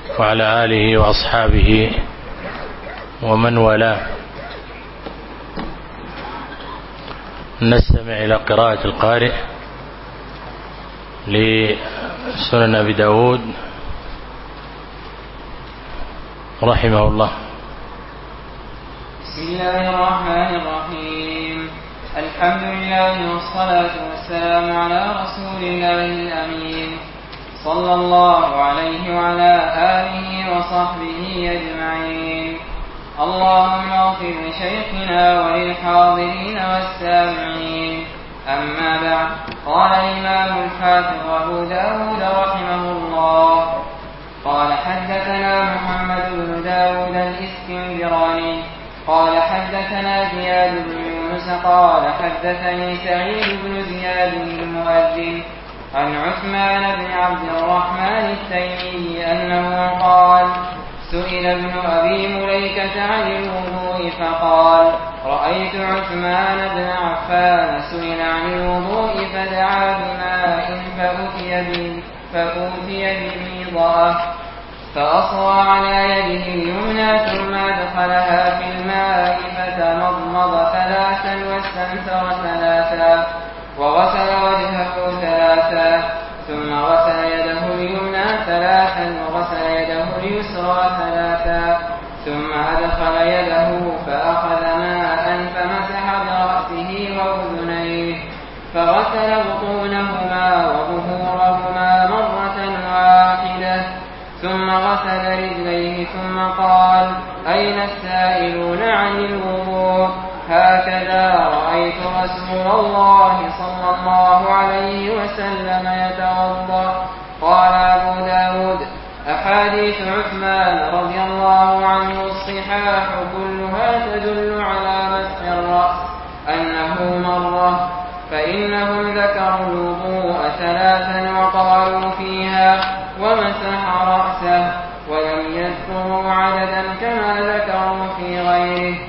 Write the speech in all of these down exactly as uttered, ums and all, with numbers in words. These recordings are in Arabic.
وعلى آله وأصحابه ومن والاه. نستمع إلى قراءة القارئ لسنن أبي داود رحمه الله. بسم الله الرحمن الرحيم. الحمد لله والصلاة والسلام على رسول الله الأمين صلى الله عليه وعلى آله وصحبه أجمعين. اللهم اغفر لشيخنا وللحاضرين والسامعين. أما بعد، قال الإمام الحافظ أبو داود رحمه الله قال حدثنا محمد بن داود الإسكندراني قال حدثنا زياد بن يونس قال حدثني سعيد بن زياد المؤذن عن عثمان بن عبد الرحمن التيمي أنه قال: سئل ابن أبي مليكة عن الوضوء فقال: رأيت عثمان بن عفان سئل عن الوضوء فدعا بماء فأتي فأوتي بميضأة فأصغى على يده اليمنى ثم أدخلها في الماء فتمضمض ثلاثا واستنثر ثلاثا وغسل وجهه ثلاثا ثم غسل يده اليمنى ثلاثا وغسل يده اليسرى ثلاثا ثم أدخل يده فأخذ ماء فمسح برأسه وأذنيه فغسل بطونهما وظهورهما مرة واحدة ثم غسل رجليه ثم قال: أين السائلون عن الوضوء؟ هكذا رأيت رسول الله صلى الله عليه وسلم يتوضأ. قال أبو داود: أحاديث عثمان رضي الله عنه الصحاح كلها تدل على مسح الرأس أنه مرة، فإنهم ذكروا الوضوء ثلاثا وقالوا فيها ومسح رأسه، ولم يذكروا عددا كما ذكروا في غيره.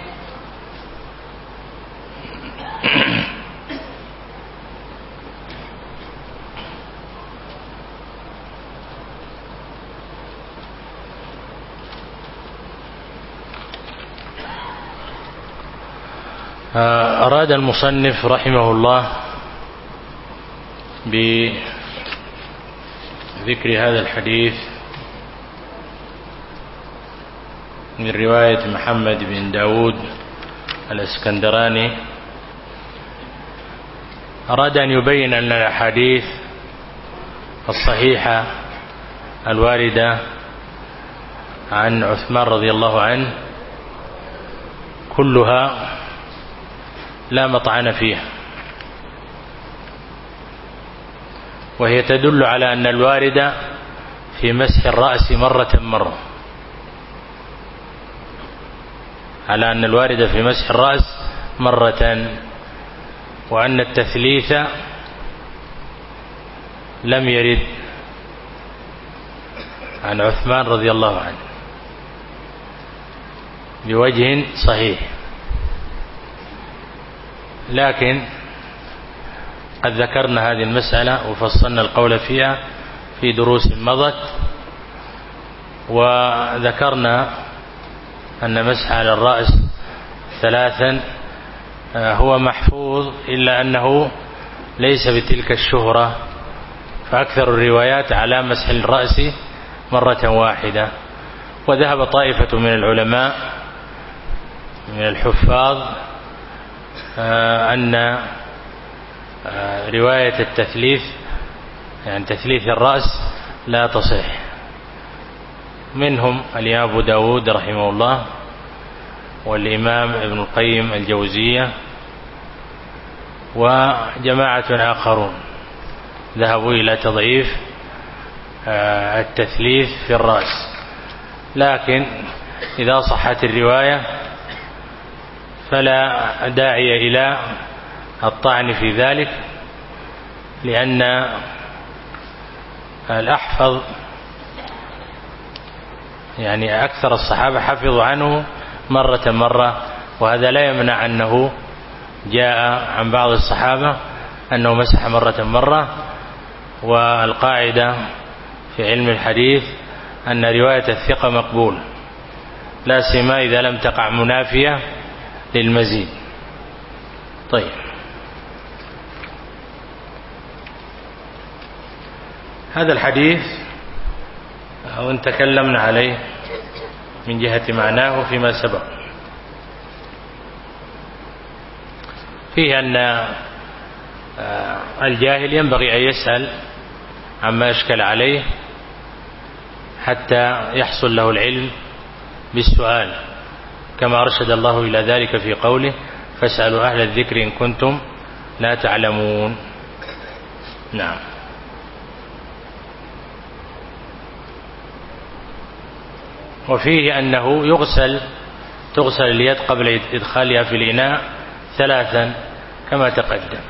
أراد المصنف رحمه الله بذكر هذا الحديث من رواية محمد بن داود الاسكندراني، أراد أن يبين أن الأحاديث الصحيحة الواردة عن عثمان رضي الله عنه كلها لا مطعن فيها، وهي تدل على أن الواردة في مسح الرأس مرة مرة على أن الواردة في مسح الرأس مرة وأن التثليث لم يرد عن عثمان رضي الله عنه بوجه صحيح، لكن قد ذكرنا هذه المسألة وفصلنا القول فيها في دروس مضت، وذكرنا أن مسح على الرأس ثلاثا هو محفوظ، إلا أنه ليس بتلك الشهرة، فأكثر الروايات على مسح الرأس مرة واحدة. وذهب طائفة من العلماء من الحفاظ أن رواية التثليث يعني تثليث الرأس لا تصح، منهم الإمام أبو داود رحمه الله والإمام ابن القيم الجوزية وجماعة آخرون ذهبوا إلى تضعيف التثليث في الرأس، لكن إذا صحت الرواية فلا داعي إلى الطعن في ذلك، لأن الأحفظ يعني أكثر الصحابة حفظوا عنه مرة مرة، وهذا لا يمنع أنه جاء عن بعض الصحابة أنه مسح مرة مرة. والقاعدة في علم الحديث أن رواية الثقة مقبولة، لا سيما إذا لم تقع منافية للمزيد. طيب، هذا الحديث وإن تكلمنا عليه من جهة معناه فيما سبق، فيه أن الجاهل ينبغي أن يسأل عما أشكل عليه حتى يحصل له العلم بالسؤال، كما أرشد الله إلى ذلك في قوله فاسألوا أهل الذكر إن كنتم لا تعلمون. نعم. وفيه أنه يغسل تغسل اليد قبل إدخالها في الإناء ثلاثا كما تقدم.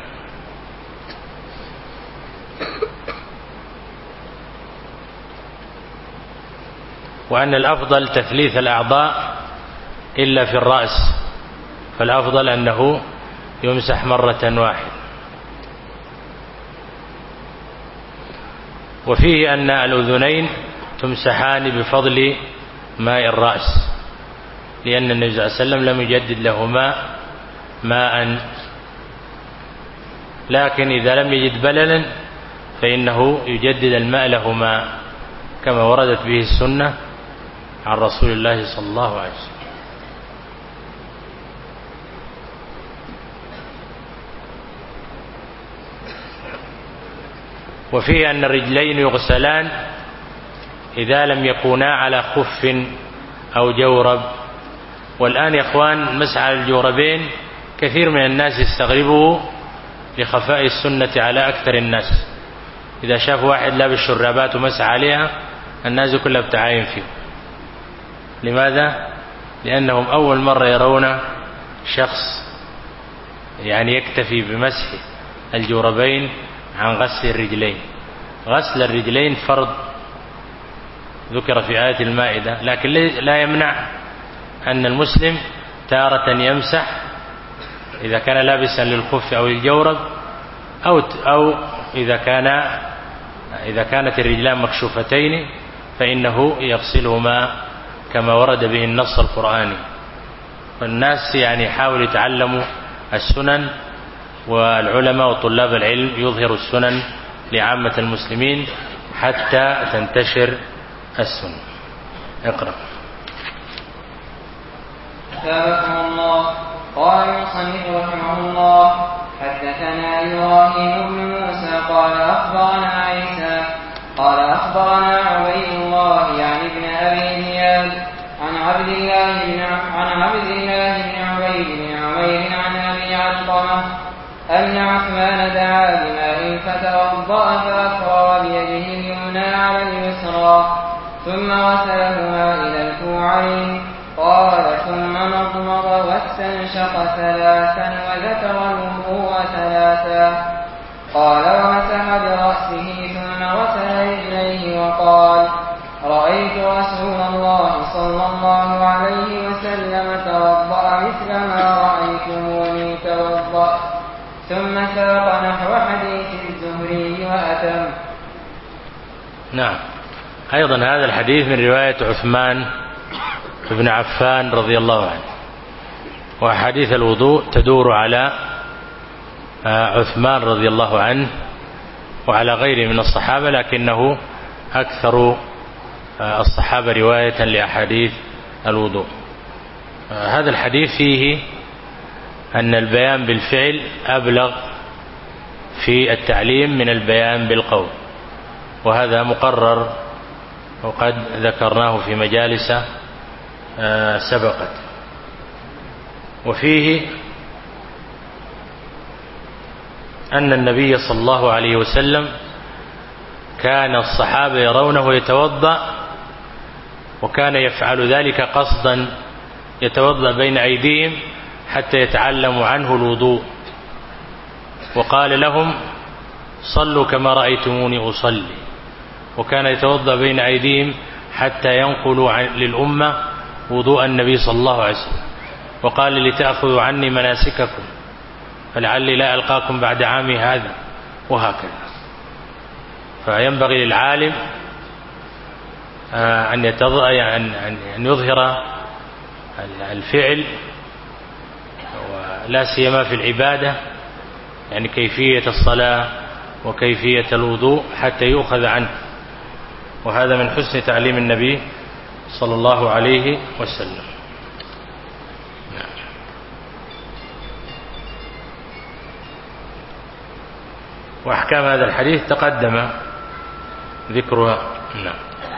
وأن الأفضل تثليث الأعضاء إلا في الرأس، فالأفضل أنه يمسح مرة واحدة. وفيه أن الأذنين تمسحان بفضل ماء الرأس، لأن النبي صلى الله عليه وسلم لم يجدد لهما ماء، لكن إذا لم يجد بللا فإنه يجدد الماء لهما كما وردت به السنة عن رسول الله صلى الله عليه وسلم. وفيه أن الرجلين يغسلان إذا لم يكونا على خف أو جورب. والآن يا إخوان مسح على الجوربين كثير من الناس يستغربه لخفاء السنة على أكثر الناس، إذا شاف واحد لابس شرابات ومسح عليها الناس كلها بتعاين فيه. لماذا؟ لأنهم أول مرة يرون شخص يعني يكتفي بمسح الجوربين عن غسل الرجلين. غسل الرجلين فرض ذكر في آية المائدة، لكن لا يمنع أن المسلم تارة يمسح إذا كان لابسا للخف أو الجورب، أو أو إذا كان إذا كانت الرجلان مكشوفتين فإنه يغسلهما كما ورد به النص القرآني. فالناس يعني يحاولوا يتعلموا السنن، والعلماء وطلاب العلم يظهروا السنن لعامة المسلمين حتى تنتشر السنة. اقرأ. ثابتهم الله. قال المصنف رحمه الله حدثنا إبراهيم بن موسى قال أخبرنا عيسى قال أخبرنا عبيد الله يعني ابن أبي زياد عن عبد الله بن عن عبد الله بن عبيد بن عمير عن أبي علقمة أن عثمان دعا بماء فتوضأ فأفرغ بيده اليمنى على اليسرى ثم غسلهما إلى الكوعين. قال ثم مضمض واستنشق ثلاثا وذكر الوضوء ثلاثا. قال ومسح برأسه ثم غسل رجليه وقال رأيت رسول الله صلى الله عليه وسلم توضأ مثل ما رأيتموني توضأ. ثم ساق نحو حديث الزهري وأتم. نعم. أيضا هذا الحديث من رواية عثمان بن عفان رضي الله عنه، وحديث الوضوء تدور على عثمان رضي الله عنه وعلى غيره من الصحابة، لكنه أكثر الصحابة رواية لأحاديث الوضوء. هذا الحديث فيه أن البيان بالفعل أبلغ في التعليم من البيان بالقول، وهذا مقرر وقد ذكرناه في مجالس سبقت. وفيه أن النبي صلى الله عليه وسلم كان الصحابة يرونه يتوضأ، وكان يفعل ذلك قصدا، يتوضأ بين أيديهم حتى يتعلموا عنه الوضوء، وقال لهم صلوا كما رأيتموني أصلي. وكان يتوضأ بين أيديهم حتى ينقلوا للأمة وضوء النبي صلى الله عليه وسلم، وقال لتأخذوا عني مناسككم فلعلي لا ألقاكم بعد عامي هذا، وهكذا. فينبغي للعالم أن أن يظهر الفعل ولا سيما في العبادة، يعني كيفية الصلاة وكيفية الوضوء حتى يؤخذ عنه، وهذا من حسن تعليم النبي صلى الله عليه وسلم. وأحكام هذا الحديث تقدم ذكرها. نعم.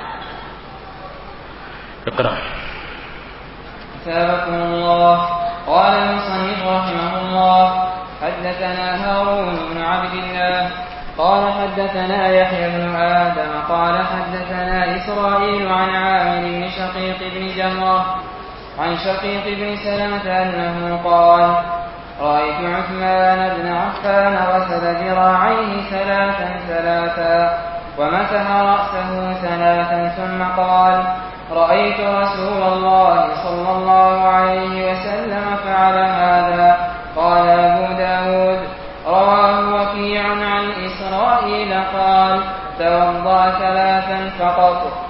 اقرأ. أثابكم الله. قال المصنف رحمه الله: حدثنا هارون بن عبد الله قال حدثنا يحيى بن آدم قال حدثنا إسرائيل عن عامر بن شقيق بن جمرة عن شقيق بن سلمة أنه قال: رأيت عثمان بن عفان غسل ذراعيه ثلاثا ثلاثا ومسح رأسه ثلاثا ثم قال: رأيت رسول الله صلى الله عليه وسلم فعل هذا. قال أبو داود: رواه وكيع عن إسرائيل قال: توضأ ثلاثا فقط.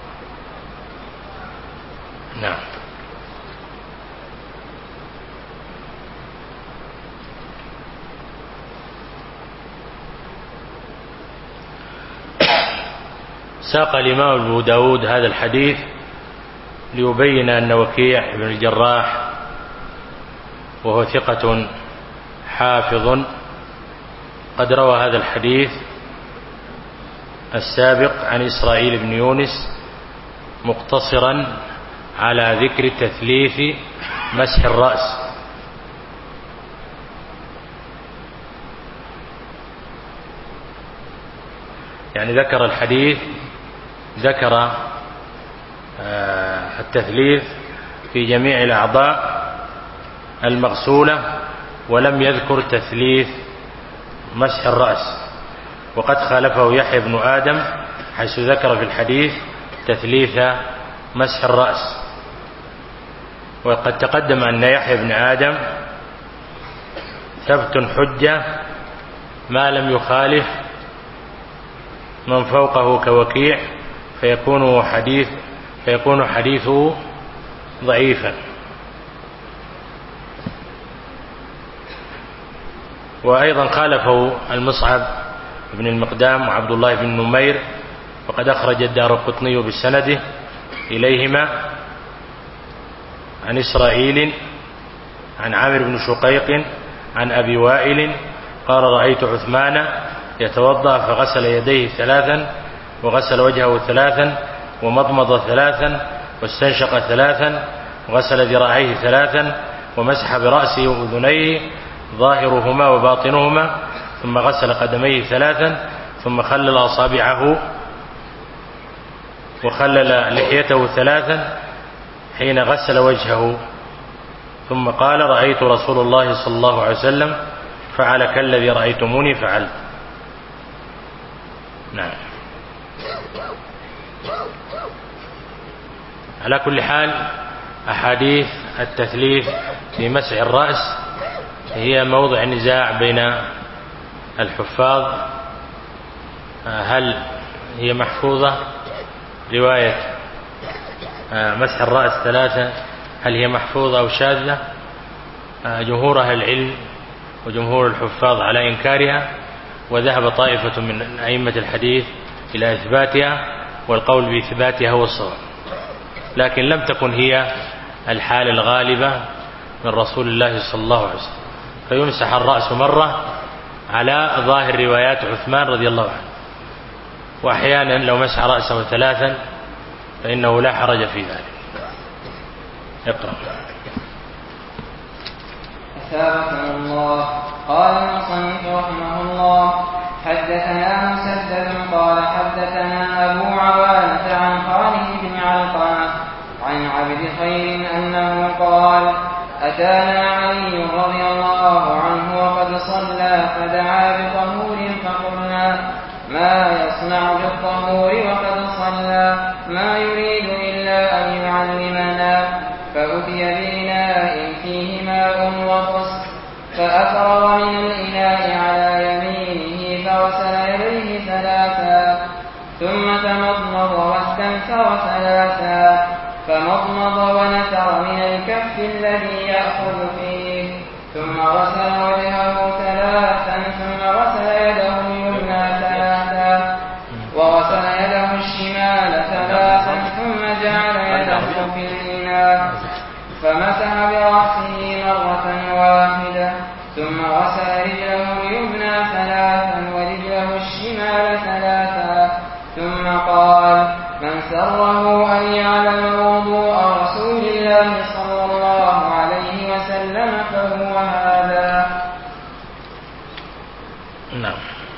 نعم. ساق الإمام أبو داود هذا الحديث ليبين أن وكيع بن الجراح وهو ثقة حافظ قد روى هذا الحديث السابق عن إسرائيل بن يونس مقتصرا على ذكر تثليث مسح الرأس، يعني ذكر الحديث ذكر التثليث في جميع الأعضاء المغسولة ولم يذكر تثليث مسح الرأس، وقد خالفه يحيى بن آدم حيث ذكر في الحديث تثليث مسح الرأس. وقد تقدم أن يحيى بن آدم ثبت حجة ما لم يخالف من فوقه كوكيع، فيكون حديث فيكون حديثه ضعيفا. وأيضا خالفه المصعب بن المقدام وعبد الله بن نمير، وقد أخرج الدارقطني بسنده إليهما عن إسرائيل عن عامر بن شقيق عن أبي وائل قال: رأيت عثمان يتوضأ فغسل يديه ثلاثا وغسل وجهه ثلاثا ومضمض ثلاثا واستنشق ثلاثا وغسل ذراعيه ثلاثا ومسح برأسه وأذنيه ظاهرهما وباطنهما ثم غسل قدميه ثلاثا ثم خلل أصابعه وخلل لحيته ثلاثا حين غسل وجهه، ثم قال: رأيت رسول الله صلى الله عليه وسلم فعل كالذي رأيتموني فعلت. نعم. على كل حال أحاديث التثليث في مسح الرأس هي موضع نزاع بين الحفاظ، هل هي محفوظة رواية مسح الرأس ثلاثة هل هي محفوظة أو شاذة؟ جمهور أهل العلم وجمهور الحفاظ على إنكارها، وذهب طائفة من أئمة الحديث إلى إثباتها، والقول بإثباتها هو الصواب، لكن لم تكن هي الحالة الغالبة من رسول الله صلى الله عليه وسلم، فيمسح الرأس مرة على ظاهر روايات عثمان رضي الله عنه، وأحيانا لو مسح رأسه ثلاثا فإنه لا حرج في ذلك. اقرأ. أثابكم الله. قال المصنف رحمه الله: حدثنا مسدد قال حدثنا أبو عوانة عن خالد بن علقمة عن عبد خير أنه قال: أتانا علي رضي الله عنه وقد صلى فدعا بطهور فقلنا: ما يصنع بالطهور وقد صلى؟ ما يريد إلا أن يعلمنا. فأتي بإناء فيه ماء وقسط فأفرغ من الإناء على يمينه فغسل يديه ثلاثا ثم تمضمض واستنثر ثلاثا فمضمض ونثر من الكف الذي يأخذ فيه ثم غسل وجهه ثلاثا ثم غسل يده اليمنى ثلاثا وغسل يده الشمال ثلاثا ثم جعل يده في الإناء فمسح برأسه مرة واحدة ثم غسل رجله اليمنى ثلاثا ورجله الشمال ثلاثا ثم قال من سره أن يعلم وضوء رسول الله صلى الله عليه وسلم فهو هذا. نعم.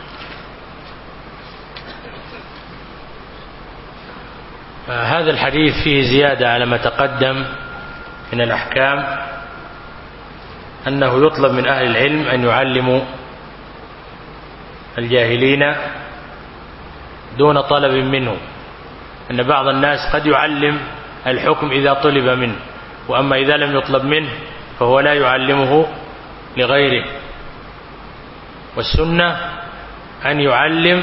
هذا الحديث فيه زيادة على ما تقدم من الأحكام، أنه يطلب من أهل العلم أن يعلموا الجاهلين دون طلب منه، أن بعض الناس قد يعلم الحكم إذا طلب منه، وأما إذا لم يطلب منه فهو لا يعلمه لغيره. والسنة أن يعلم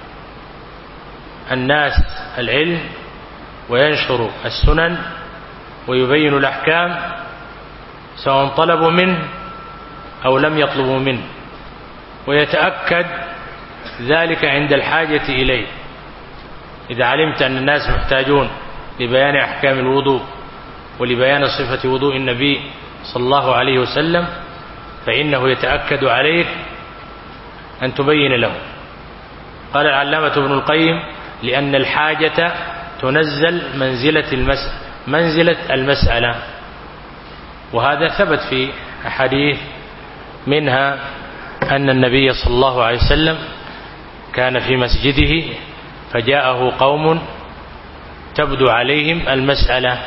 الناس العلم وينشر السنن ويبين الأحكام سواء طلبوا منه أو لم يطلبوا منه، ويتأكد ذلك عند الحاجة إليه. إذا علمت أن الناس محتاجون لبيان أحكام الوضوء ولبيان صفة وضوء النبي صلى الله عليه وسلم فإنه يتأكد عليك أن تبين له. قال العلامة ابن القيم لأن الحاجة تنزل منزلة المسألة, منزلة المسألة وهذا ثبت في أحاديث، منها أن النبي صلى الله عليه وسلم كان في مسجده فجاءه قوم تبدو عليهم المسألة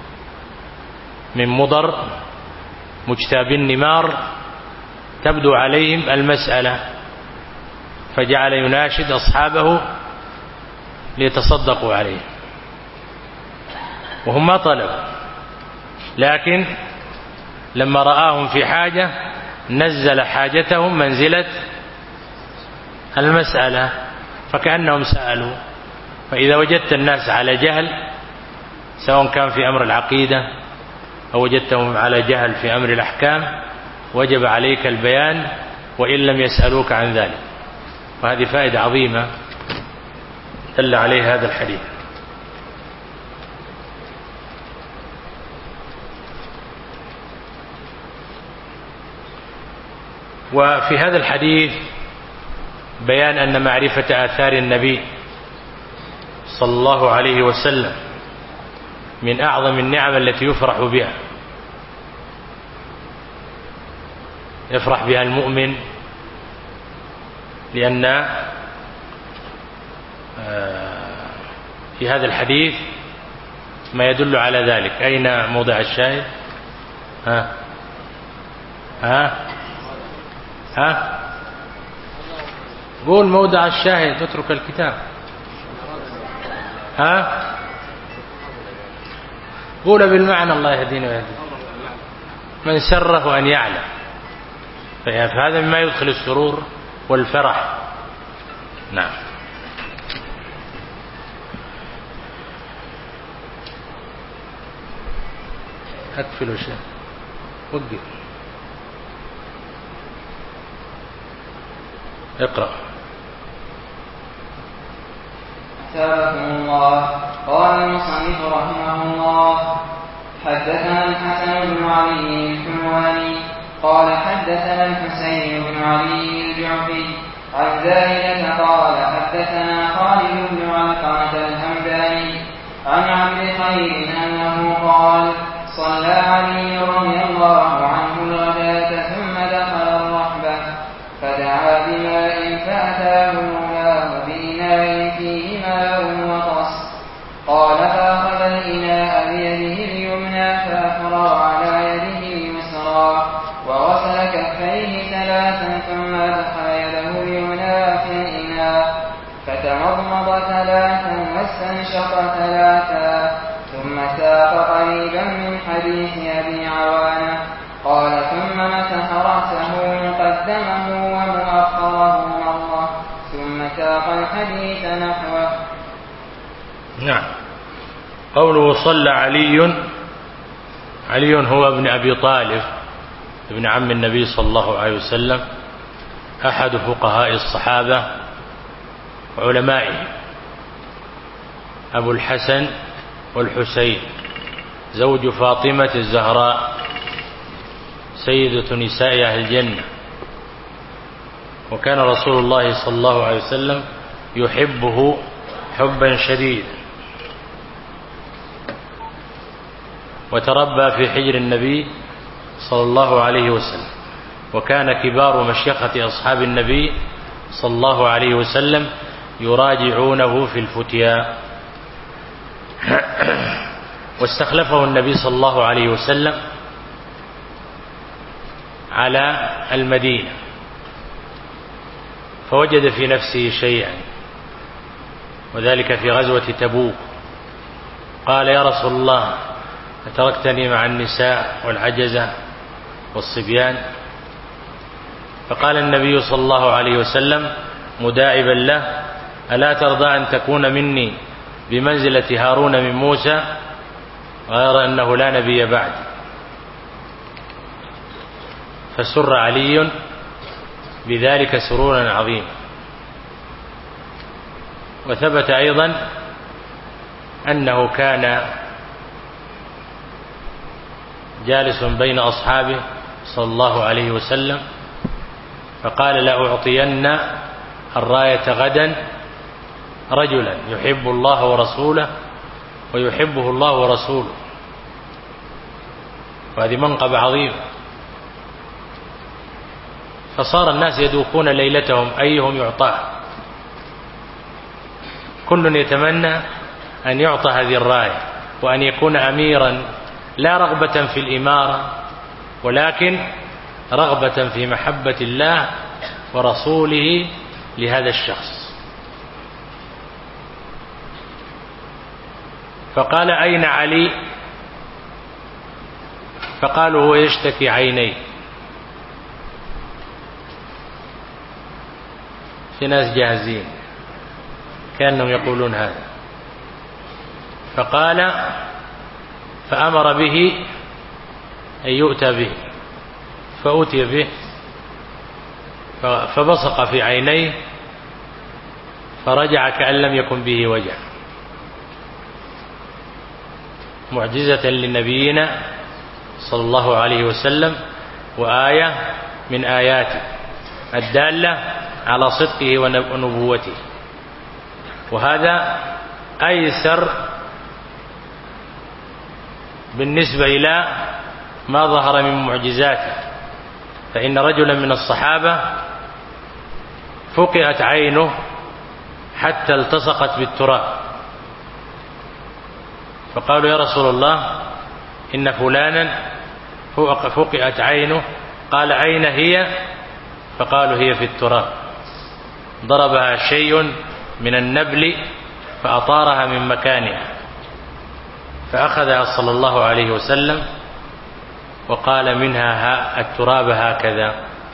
من مضر مجتاب النمار، تبدو عليهم المسألة، فجعل يناشد أصحابه ليتصدقوا عليه، وهم ما طلبوا، لكن لما رآهم في حاجة نزل حاجتهم منزلة المسألة فكأنهم سألوا. فإذا وجدت الناس على جهل سواء كان في أمر العقيدة أو وجدتهم على جهل في أمر الأحكام وجب عليك البيان وإن لم يسألوك عن ذلك. وهذه فائدة عظيمة دل عليه هذا الحديث. وفي هذا الحديث بيان أن معرفة آثار النبي صلى الله عليه وسلم من أعظم النعم التي يفرح بها، يفرح بها المؤمن، لأن في هذا الحديث ما يدل على ذلك. أين موضع الشاهد؟ ها ها ها قول موضع الشاهد، اترك الكتاب. ها قول بالمعنى الله يهدينا ويهدي من سره أن يعلم، فهذا مما يدخل السرور والفرح. نعم. أكفل شيء وقف اقرأ. أثابكم الله. قال المصنف رحمه الله حدثنا الحسن بن علي الحلواني قال حدثنا الحسين بن علي الجعفي عن زائدة قال حدثنا خالد بن علقمة الهمداني عن عبد خير أنه قال صلى علي رضي الله عنه الغداة ثم دخل الرحبة فدعا بماء فأتاه الغلام بإناء فيه ماء وطس، قال فأخذ الإناء بيده اليمنى فأفرغ على يده اليسرى وغسل كفيه ثلاثا ثم أدخل يده اليمنى في الإناء فتمضمض ثلاثا واستنشق ثلاثا، ثم ساق قريبا من حديث أبي عوانة قال ثم مسح رأسه مقدمه ومؤخره مرة ثم ساق الحديث نحوه. نعم. قوله صلى علي، علي هو ابن أبي طالب ابن عم النبي صلى الله عليه وسلم، أحد فقهاء الصحابة وعلمائه، أبو الحسن والحسين، زوج فاطمة الزهراء سيدة نساء أهل الجنة. وكان رسول الله صلى الله عليه وسلم يحبه حبا شديدا، وتربى في حجر النبي صلى الله عليه وسلم، وكان كبار مشيخة أصحاب النبي صلى الله عليه وسلم يراجعونه في الفتيا. واستخلفه النبي صلى الله عليه وسلم على المدينة، فوجد في نفسه شيئا، وذلك في غزوة تبوك. قال: يا رسول الله، أتركتني مع النساء والعجزة والصبيان؟ فقال النبي صلى الله عليه وسلم مداعبا له: ألا ترضى أن تكون مني بمنزلة هارون من موسى، غير أنه لا نبي بعد؟ فسر علي بذلك سرورا عظيما. وثبت أيضا أنه كان جالس بين أصحابه صلى الله عليه وسلم فقال: لأعطين الراية غدا رجلا يحب الله ورسوله ويحبه الله ورسوله. وهذه منقبة عظيمة. فصار الناس يدوقون ليلتهم أيهم يعطاه، كل يتمنى أن يعطى هذه الراية وأن يكون أميرا، لا رغبة في الإمارة ولكن رغبة في محبة الله ورسوله لهذا الشخص. فقال: أين علي؟ فقالوا: هو يشتكي عينيه. في ناس جاهزين كأنهم يقولون هذا. فقال: فأمر به أن يؤتى به، فأتي به فبصق في عينيه فرجع كأن لم يكن به وجع، معجزة لنبينا صلى الله عليه وسلم، وآية من آياته الدالة على صدقه ونبوته. وهذا أيسر بالنسبة إلى ما ظهر من معجزاته. فإن رجلا من الصحابة فقئت عينه حتى التصقت بالتراب، فقالوا: يا رسول الله، إن فلانا فقئت عينه. قال: أين هي؟ فقالوا: هي في التراب. ضربها شيء من النبل فأطارها من مكانها، فأخذها صلى الله عليه وسلم وقال: منها التراب هكذا.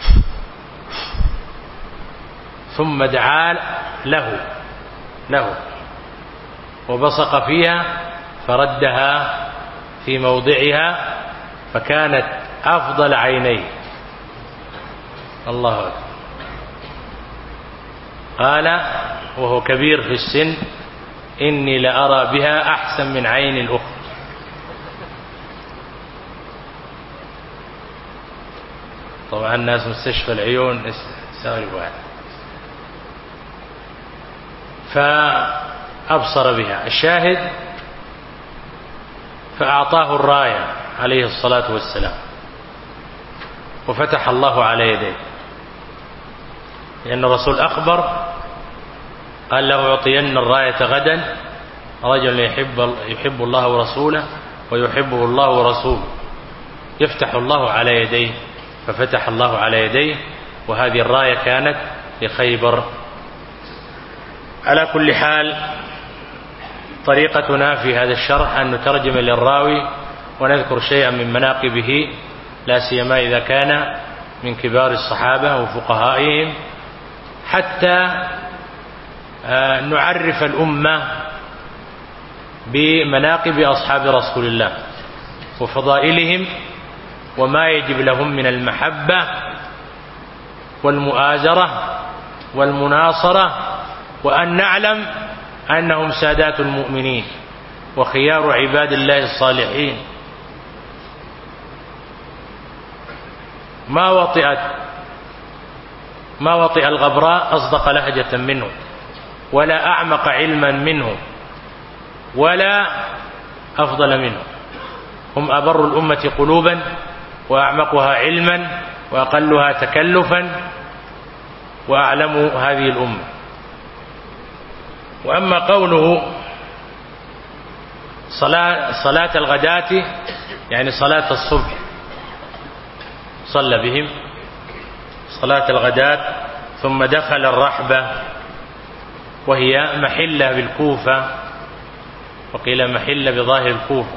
ثم دعا له له وبصق فيها فردها في موضعها، فكانت أفضل عينيه. الله أكبر. قال وهو كبير في السن: إني لأرى بها أحسن من عين الأخرى. طبعا الناس مستشفى العيون سألوا هذا، فأبصر بها. الشاهد: فأعطاه الراية عليه الصلاة والسلام، وفتح الله على يديه، لأن الرسول أخبر قال: له أعطين الراية غدا رجل يحب, يحب الله ورسوله ويحبه الله ورسوله. يفتح الله على يديه، ففتح الله على يديه، وهذه الراية كانت لخيبر. على كل حال، طريقتنا في هذا الشرح أن نترجم للراوي ونذكر شيئا من مناقبه، لا سيما إذا كان من كبار الصحابة وفقهائهم، حتى نعرف الأمة بمناقب أصحاب رسول الله وفضائلهم وما يجب لهم من المحبة والمؤازرة والمناصرة، وأن نعلم أنهم سادات المؤمنين وخيار عباد الله الصالحين. ما وطئت ما وطئ الغبراء أصدق لهجة منه، ولا أعمق علما منه، ولا أفضل منه. هم أبر الأمة قلوبا وأعمقها علما وأقلها تكلفا وأعلم هذه الأمة. وأما قوله صلاة, صلاة الغداة يعني صلاة الصبح، صلى بهم صلاة الغداة ثم دخل الرحبة وهي محلة بالكوفة، وقيل محلة بظاهر الكوفة.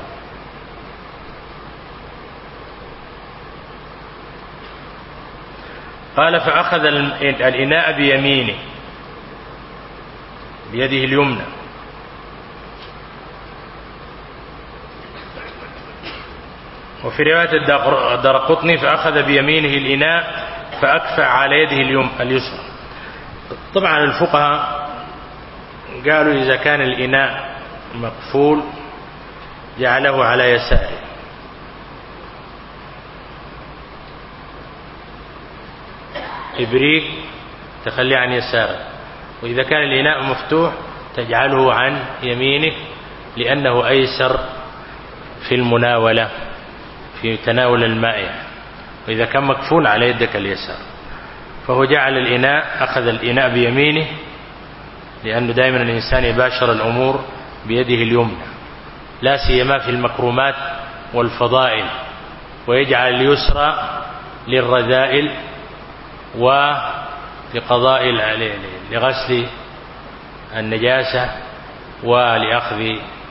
قال فأخذ الإناء بيمينه بيده اليمنى، وفي رواية الدارقطني فأخذ بيمينه الإناء فأكفأ على يده اليسرى. طبعا الفقهاء قالوا إذا كان الإناء مقفول جعله على يساره، إبريق تخليه عن يساره، وإذا كان الإناء مفتوح تجعله عن يمينه لأنه أيسر في المناولة في تناول الماء، وإذا كان مكفول على يدك اليسار. فهو جعل الإناء أخذ الإناء بيمينه، لأنه دائما الإنسان يباشر الأمور بيده اليمنى لا سيما في المكرمات والفضائل، ويجعل اليسرى للرذائل ولقضاء لغسل النجاسة ولأخذ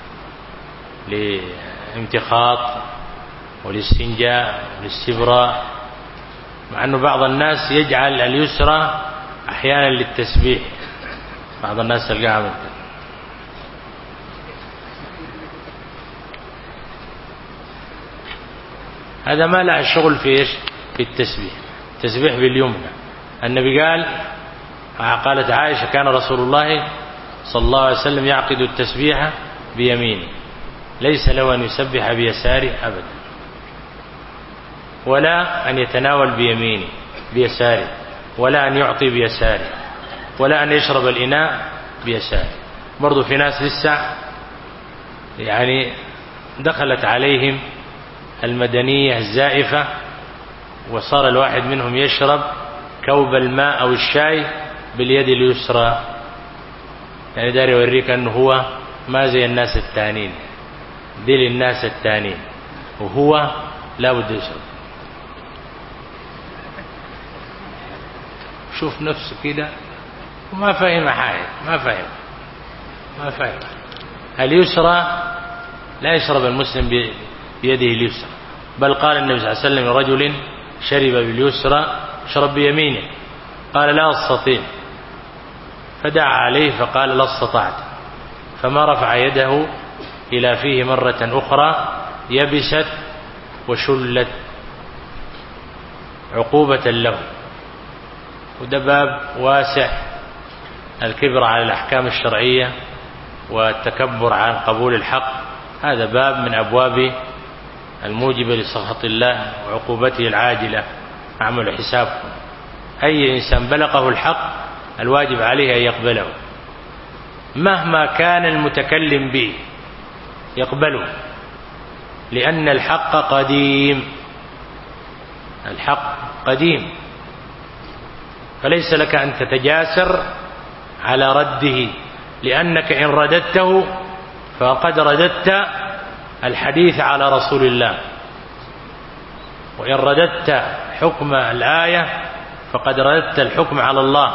لامتخاط والاستنجاء والاستبراء، مع أنه بعض الناس يجعل اليسرى أحيانا للتسبيح، بعض الناس تلقاها مثل هذا ما له شغل في إيش؟ في التسبيح. التسبيح باليمنى. النبي قال قالت عائشة كان رسول الله صلى الله عليه وسلم يعقد التسبيح بيمينه، ليس له أن يسبح بيساره أبدا، ولا أن يتناول بيمينه بيساره، ولا أن يعطي بيساره، ولا أن يشرب الإناء بيساره. برضو في ناس لسه يعني دخلت عليهم المدنية الزائفة، وصار الواحد منهم يشرب كوب الماء أو الشاي باليد اليسرى، يعني داري يوريك أنه هو ما زي الناس التانين، دي للناس التانين، وهو لا بد يشرب. شوف نفسه كده وما فهم حاجة، ما فهم ما فهم اليسرى لا يشرب المسلم بيده اليسرى، بل قال النبي صلى الله عليه وسلم لرجل شرب باليسرى شرب بيمينه، قال لا أستطيع، فدعا عليه فقال لا استطعت، فما رفع يده إلى فيه مرة أخرى يبست وشلت عقوبة له. وده باب واسع، الكبر على الأحكام الشرعية والتكبر عن قبول الحق، هذا باب من أبواب الموجبة لسخط الله وعقوبته العاجلة. اعملوا حسابكم، أي إنسان بلغه الحق الواجب عليه أن يقبله، مهما كان المتكلم به يقبله، لأن الحق قديم، الحق قديم، فليس لك أن تتجاسر على رده، لأنك إن رددته فقد رددت الحديث على رسول الله، وإن رددت حكم الآية فقد رددت الحكم على الله،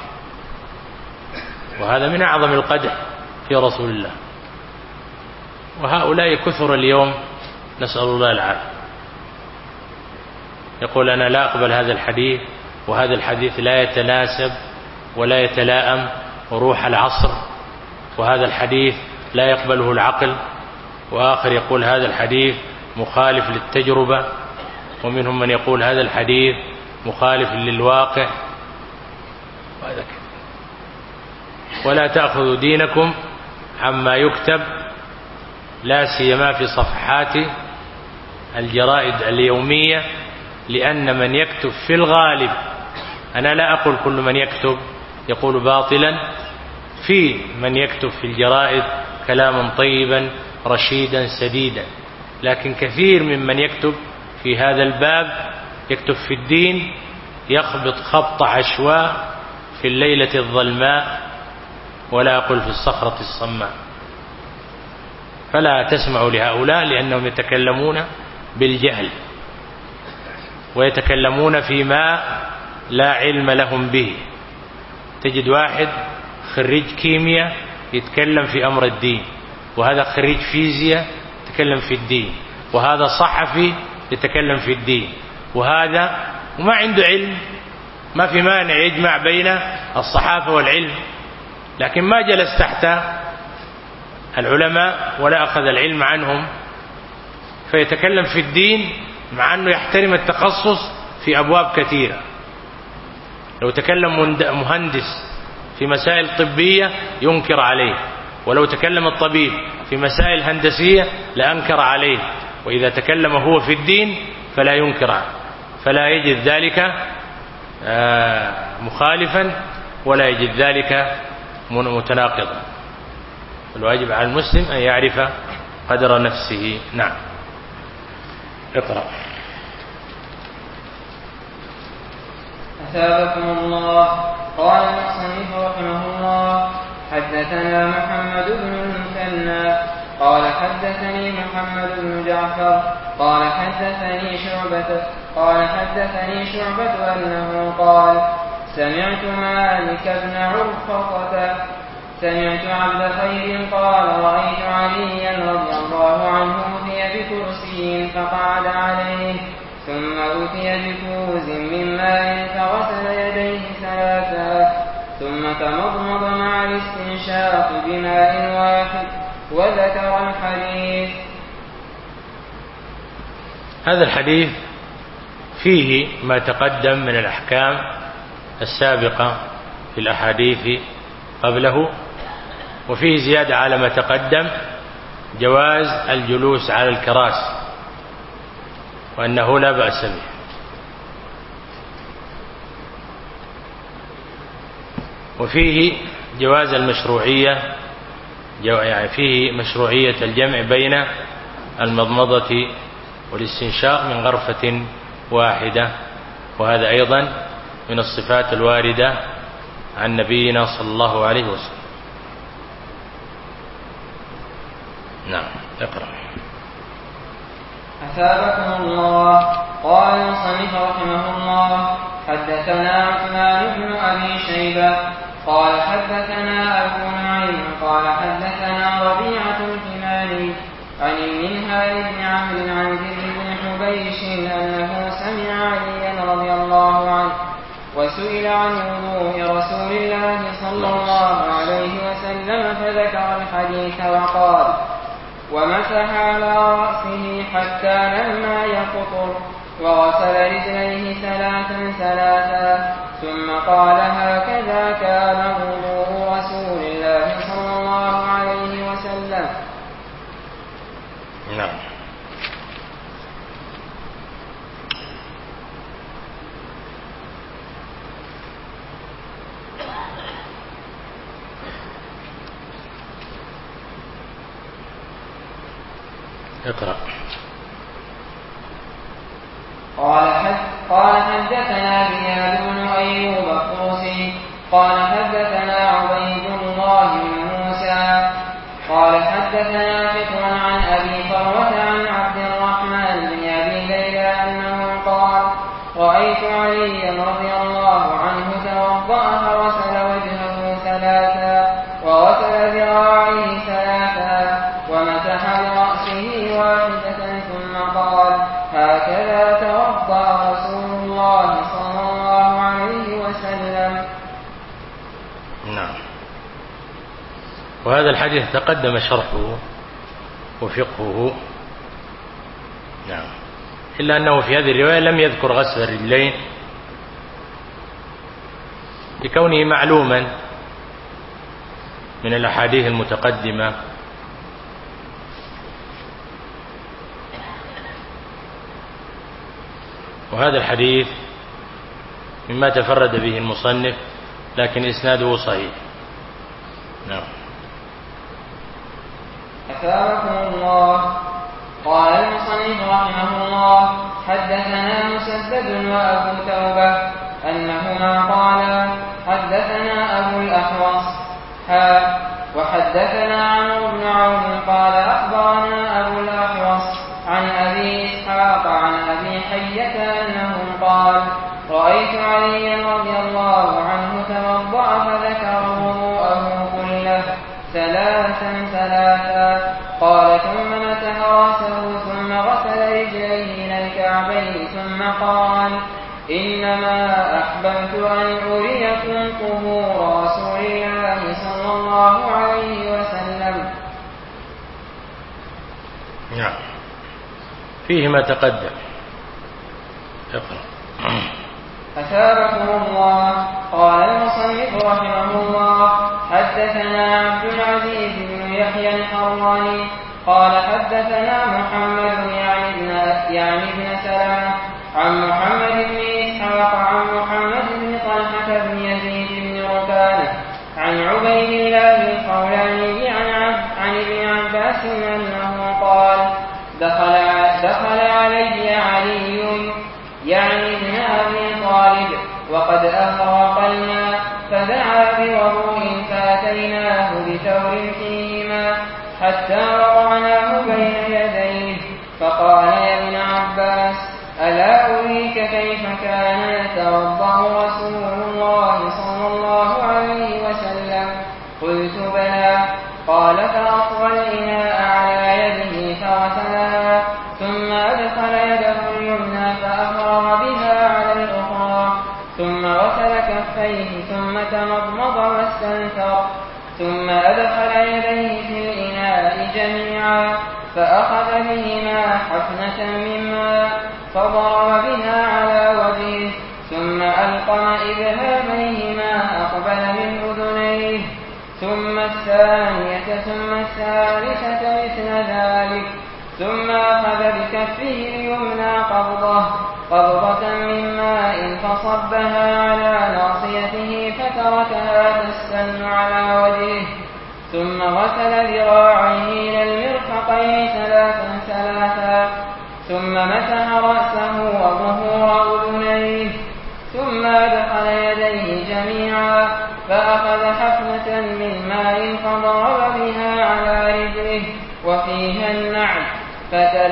وهذا من أعظم القدح في رسول الله. وهؤلاء كثر اليوم، نسأل الله العافية، يقول أنا لا أقبل هذا الحديث، وهذا الحديث لا يتناسب ولا يتلائم وروح العصر، وهذا الحديث لا يقبله العقل، وآخر يقول هذا الحديث مخالف للتجربة، ومنهم من يقول هذا الحديث مخالف للواقع. ولا تأخذوا دينكم عما يكتب، لا سيما في صفحات الجرائد اليومية، لأن من يكتب في الغالب، أنا لا أقول كل من يكتب يقول باطلا، في من يكتب في الجرائد كلاما طيبا رشيدا سديدا، لكن كثير ممن يكتب في هذا الباب يكتب في الدين يخبط خبط عشواء في الليلة الظلماء، ولا أقول في الصخرة الصماء. فلا تسمعوا لهؤلاء، لأنهم يتكلمون بالجهل، ويتكلمون فيما لا علم لهم به. تجد واحد خريج كيمياء يتكلم في أمر الدين، وهذا خريج فيزياء يتكلم في الدين، وهذا صحفي يتكلم في الدين، وهذا وما عنده علم. ما في مانع يجمع بين الصحافة والعلم، لكن ما جلس تحت العلماء ولا أخذ العلم عنهم، فيتكلم في الدين مع أنه يحترم التخصص في أبواب كثيرة. لو تكلم مهندس في مسائل طبية ينكر عليه، ولو تكلم الطبيب في مسائل هندسية لأنكر عليه، وإذا تكلم هو في الدين فلا ينكر عنه، فلا يجد ذلك مخالفا ولا يجد ذلك متناقضا. الواجب على المسلم أن يعرف قدر نفسه. نعم، اقرأ. أثابكم الله. قال المصنف رحمه الله: حدثنا محمد بن المثنى قال حدثني محمد بن جعفر قال حدثني شعبة قال حدثني شعبة أنه قال: سمعت مالك بن عرفطة سمعت عبد خير قال: رأيت عليا رضي الله عنه أوتي بكرسي فقعد عليه، ثم أوتي بكوز من ماء فغسل يديه ثلاثا، ثم تمضمض مع الاستنشاق بماء واحد، وذكر الحديث. هذا الحديث فيه ما تقدم من الأحكام السابقة في الأحاديث قبله، وفيه زيادة على ما تقدم، جواز الجلوس على الكراسي، وأنه لا بأس به. وفيه جواز المشروعية، يعني فيه مشروعية الجمع بين المضمضة والاستنشاق من غرفة واحدة، وهذا أيضا من الصفات الواردة عن نبينا صلى الله عليه وسلم. نعم، اقرأ. أثابكم الله. قال المصنف رحمه الله: حدثنا عثمان بن أبي شيبة قال حدثنا أبو نعيم قال حدثنا ربيعة الكناني عن المنهال بن عمرو عن زر بن حبيش أنه سمع عليا رضي الله عنه وسئل عن وضوء رسول الله صلى الله عليه وسلم فذكر الحديث وقال: ومسح على رأسه حتى لما يقطر، وغسل رجليه ثلاثا ثلاثا، ثم قال: هكذا كان وضوء رسول الله صلى الله عليه وسلم. نعم. اقرأ. قال حد قال حدثنا زياد بن أيوب الطوسي قال حدثنا عبيد الله بن موسى قال حدثنا فكر عن أبي فروة عن عبد الرحمن بن أبي ليلى أنه قال: رأيت عليا رضي الله عنه توضأ فغسل وجهه ثلاثا وغسل ذراعيه ثلاثا ومسح برأسه واحدة، ثم قال: هكذا توضأ رسول الله صلى الله عليه وسلم. نعم. وهذا الحديث تقدم شرحه وفقهه. نعم. إلا أنه في هذه الرواية لم يذكر غسل الرجلين لكونه معلوما من الأحاديث المتقدمة. وهذا الحديث مما تفرد به المصنف لكن إسناده صحيح. نعم. أثابكم الله. قال المصنف رحمه الله: حدثنا مسدد وأبو توبة أنهما قالا حدثنا أبو الأحوص حا وحدثنا عمرو بن عون قال أخبرنا أبو الأحوص عن أبي إسحاق عن أبي حية أنه قال: رأيت عليا رضي الله عنه توضأ فذكر وضوءه كله ثلاثا ثلاثا. قال: ثم مسح رأسه ثم غسل رجليه إلى الكعبين ثم قال: إنما أحببت أن أريكم طهور رسول الله صلى الله عليه وسلم. نعم. فيه ما تقدم. أثابكم الله. قال المصنف رحمه الله: حدثنا عبد العزيز بن يحيى الحراني قال حدثنا محمد يعني ابن يعني ابن سلمة عن محمد بن إسحاق عن محمد بن طلحة بن يزيد بن ركانة عن عبيد الله الخولاني عن عن ابن عباس أنه قال: دخل دخل علي علي يعني ابن أبي طالب وقد أهرق الماء فدعا بوضوء فأتيناه بثور فيه ماء حتى وضعناه بين يديه فقال: يا ابن عباس ألا أريك كيف كان يتوضأ رسول الله صلى الله عليه وسلم؟ قلت: بلى. قال: فأصغى الإناء على يده فغسلها ثم أدخل يده اليمنى فأفرغ بها على الأخرى ثم غسل كفيه ثم تمضمض واستنثر ثم أدخل يديه في الإناء جميعا فأخذ بهما حفنة من ماء فضرب بها على وجهه ثم ألقم إبهاميهما أقبل من أذنيه ثم الثانية ثم الثالثة مثل ذلك ثم أخذ بكفه اليمنى قبضة قبضة من ماء فصبها على ناصيته فتركها تستن على وجهه ثم غسل ذراعيه إلى المرفقين ثلاثا ثلاثا ثم مسح رأسه وظهور أذنيه ثم أدخل يديه جميعا فأخذ حفنة من ماء فضرب بها على رجله وفيها النعل فتل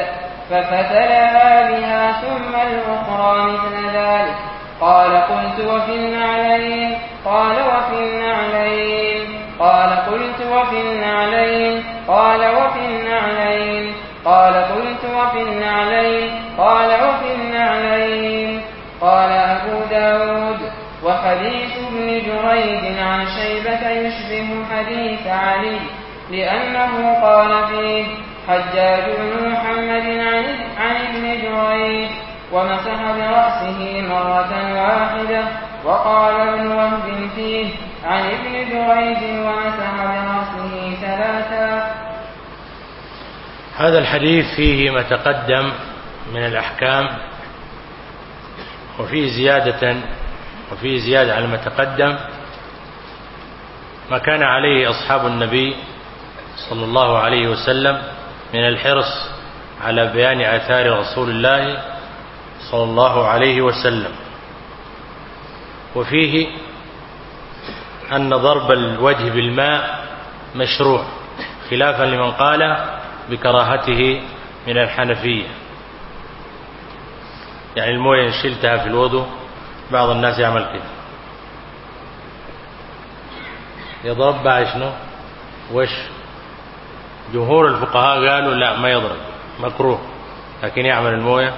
ففتلها بها ثم الأخرى مثل ذلك. قال: قلت: وفي النعلين؟ قال: وفي النعلين. قال: قلت: وفي النعلين؟ قال: وفي النعلين. قال: قلت: وفي النعلين؟ قال: وفي النعلين. قال أبو داود: وحديث ابن جريج عن شيبة يشبه حديث علي لأنه قال فيه: حجاج بن محمد عن ابن جريج ومسح برأسه مرة واحدة. وقال ابن وهب فيه: عن ابن جريج ومسح برأسه ثلاثا. هذا الحديث فيه ما تقدم من الأحكام وفيه زيادة وفيه زيادة على ما تقدم ما كان عليه أصحاب النبي صلى الله عليه وسلم من الحرص على بيان آثار رسول الله صلى الله عليه وسلم. وفيه أن ضرب الوجه بالماء مشروع خلافا لمن قال بكراهته من الحنفية، يعني المويه شلتها في الوضوء بعض الناس يعمل كده يضرب بعد شنو وش جمهور الفقهاء قالوا لا ما يضرب مكروه، لكن يعمل المويه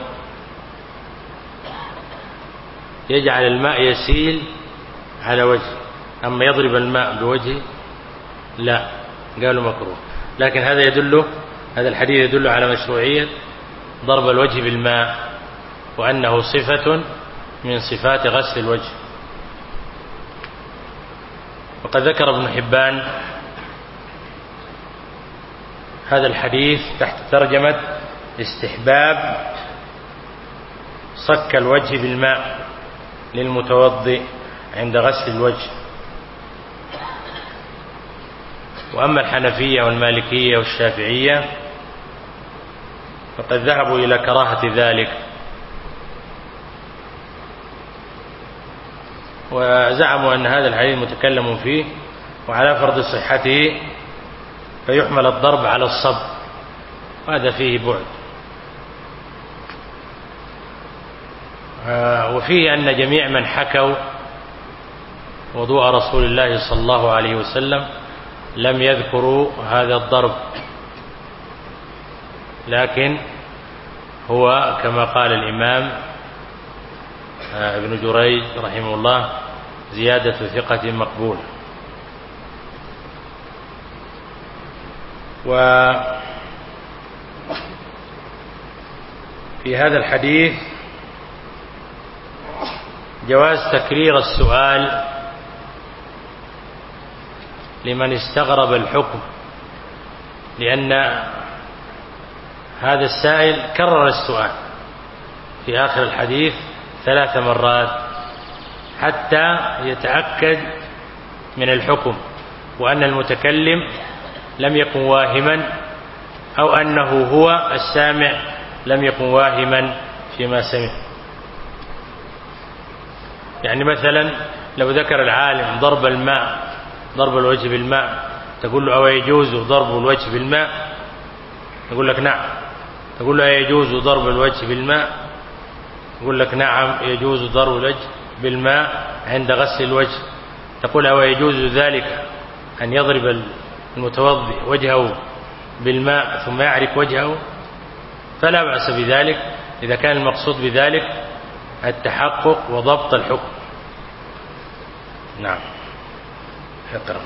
يجعل الماء يسيل على وجهه، أما يضرب الماء بوجهه لا، قالوا مكروه. لكن هذا يدل هذا الحديث يدل على مشروعية ضرب الوجه بالماء، وأنه صفة من صفات غسل الوجه. وقد ذكر ابن حبان هذا الحديث تحت ترجمة استحباب صك الوجه بالماء للمتوضئ عند غسل الوجه. وأما الحنفية والمالكية والشافعية فقد ذهبوا إلى كراهة ذلك، وزعموا أن هذا الحديث متكلم فيه وعلى فرض صحته فيحمل الضرب على الصب، وهذا فيه بعد. وفيه أن جميع من حكوا وضوء رسول الله صلى الله عليه وسلم لم يذكروا هذا الضرب، لكن هو كما قال الإمام ابن جريج رحمه الله زيادة ثقة مقبولة. وفي هذا الحديث جواز تكرير السؤال لمن استغرب الحكم، لأن هذا السائل كرر السؤال في آخر الحديث ثلاث مرات حتى يتأكد من الحكم، وأن المتكلم لم يكن واهما، أو أنه هو السامع لم يكن واهما فيما سمع. يعني مثلا لو ذكر العالم ضرب الماء ضرب الوجه بالماء، تقول له أو يجوز ضرب الوجه بالماء؟ يقول لك نعم. تقول له يجوز ضرب الوجه بالماء؟ يقول لك نعم يجوز ضرب الوجه بالماء عند غسل الوجه. تقول أو يجوز ذلك أن يضرب المتوضئ وجهه بالماء ثم يعرف وجهه؟ فلا بأس بذلك إذا كان المقصود بذلك التحقق وضبط الحكم. نعم. اقرأ.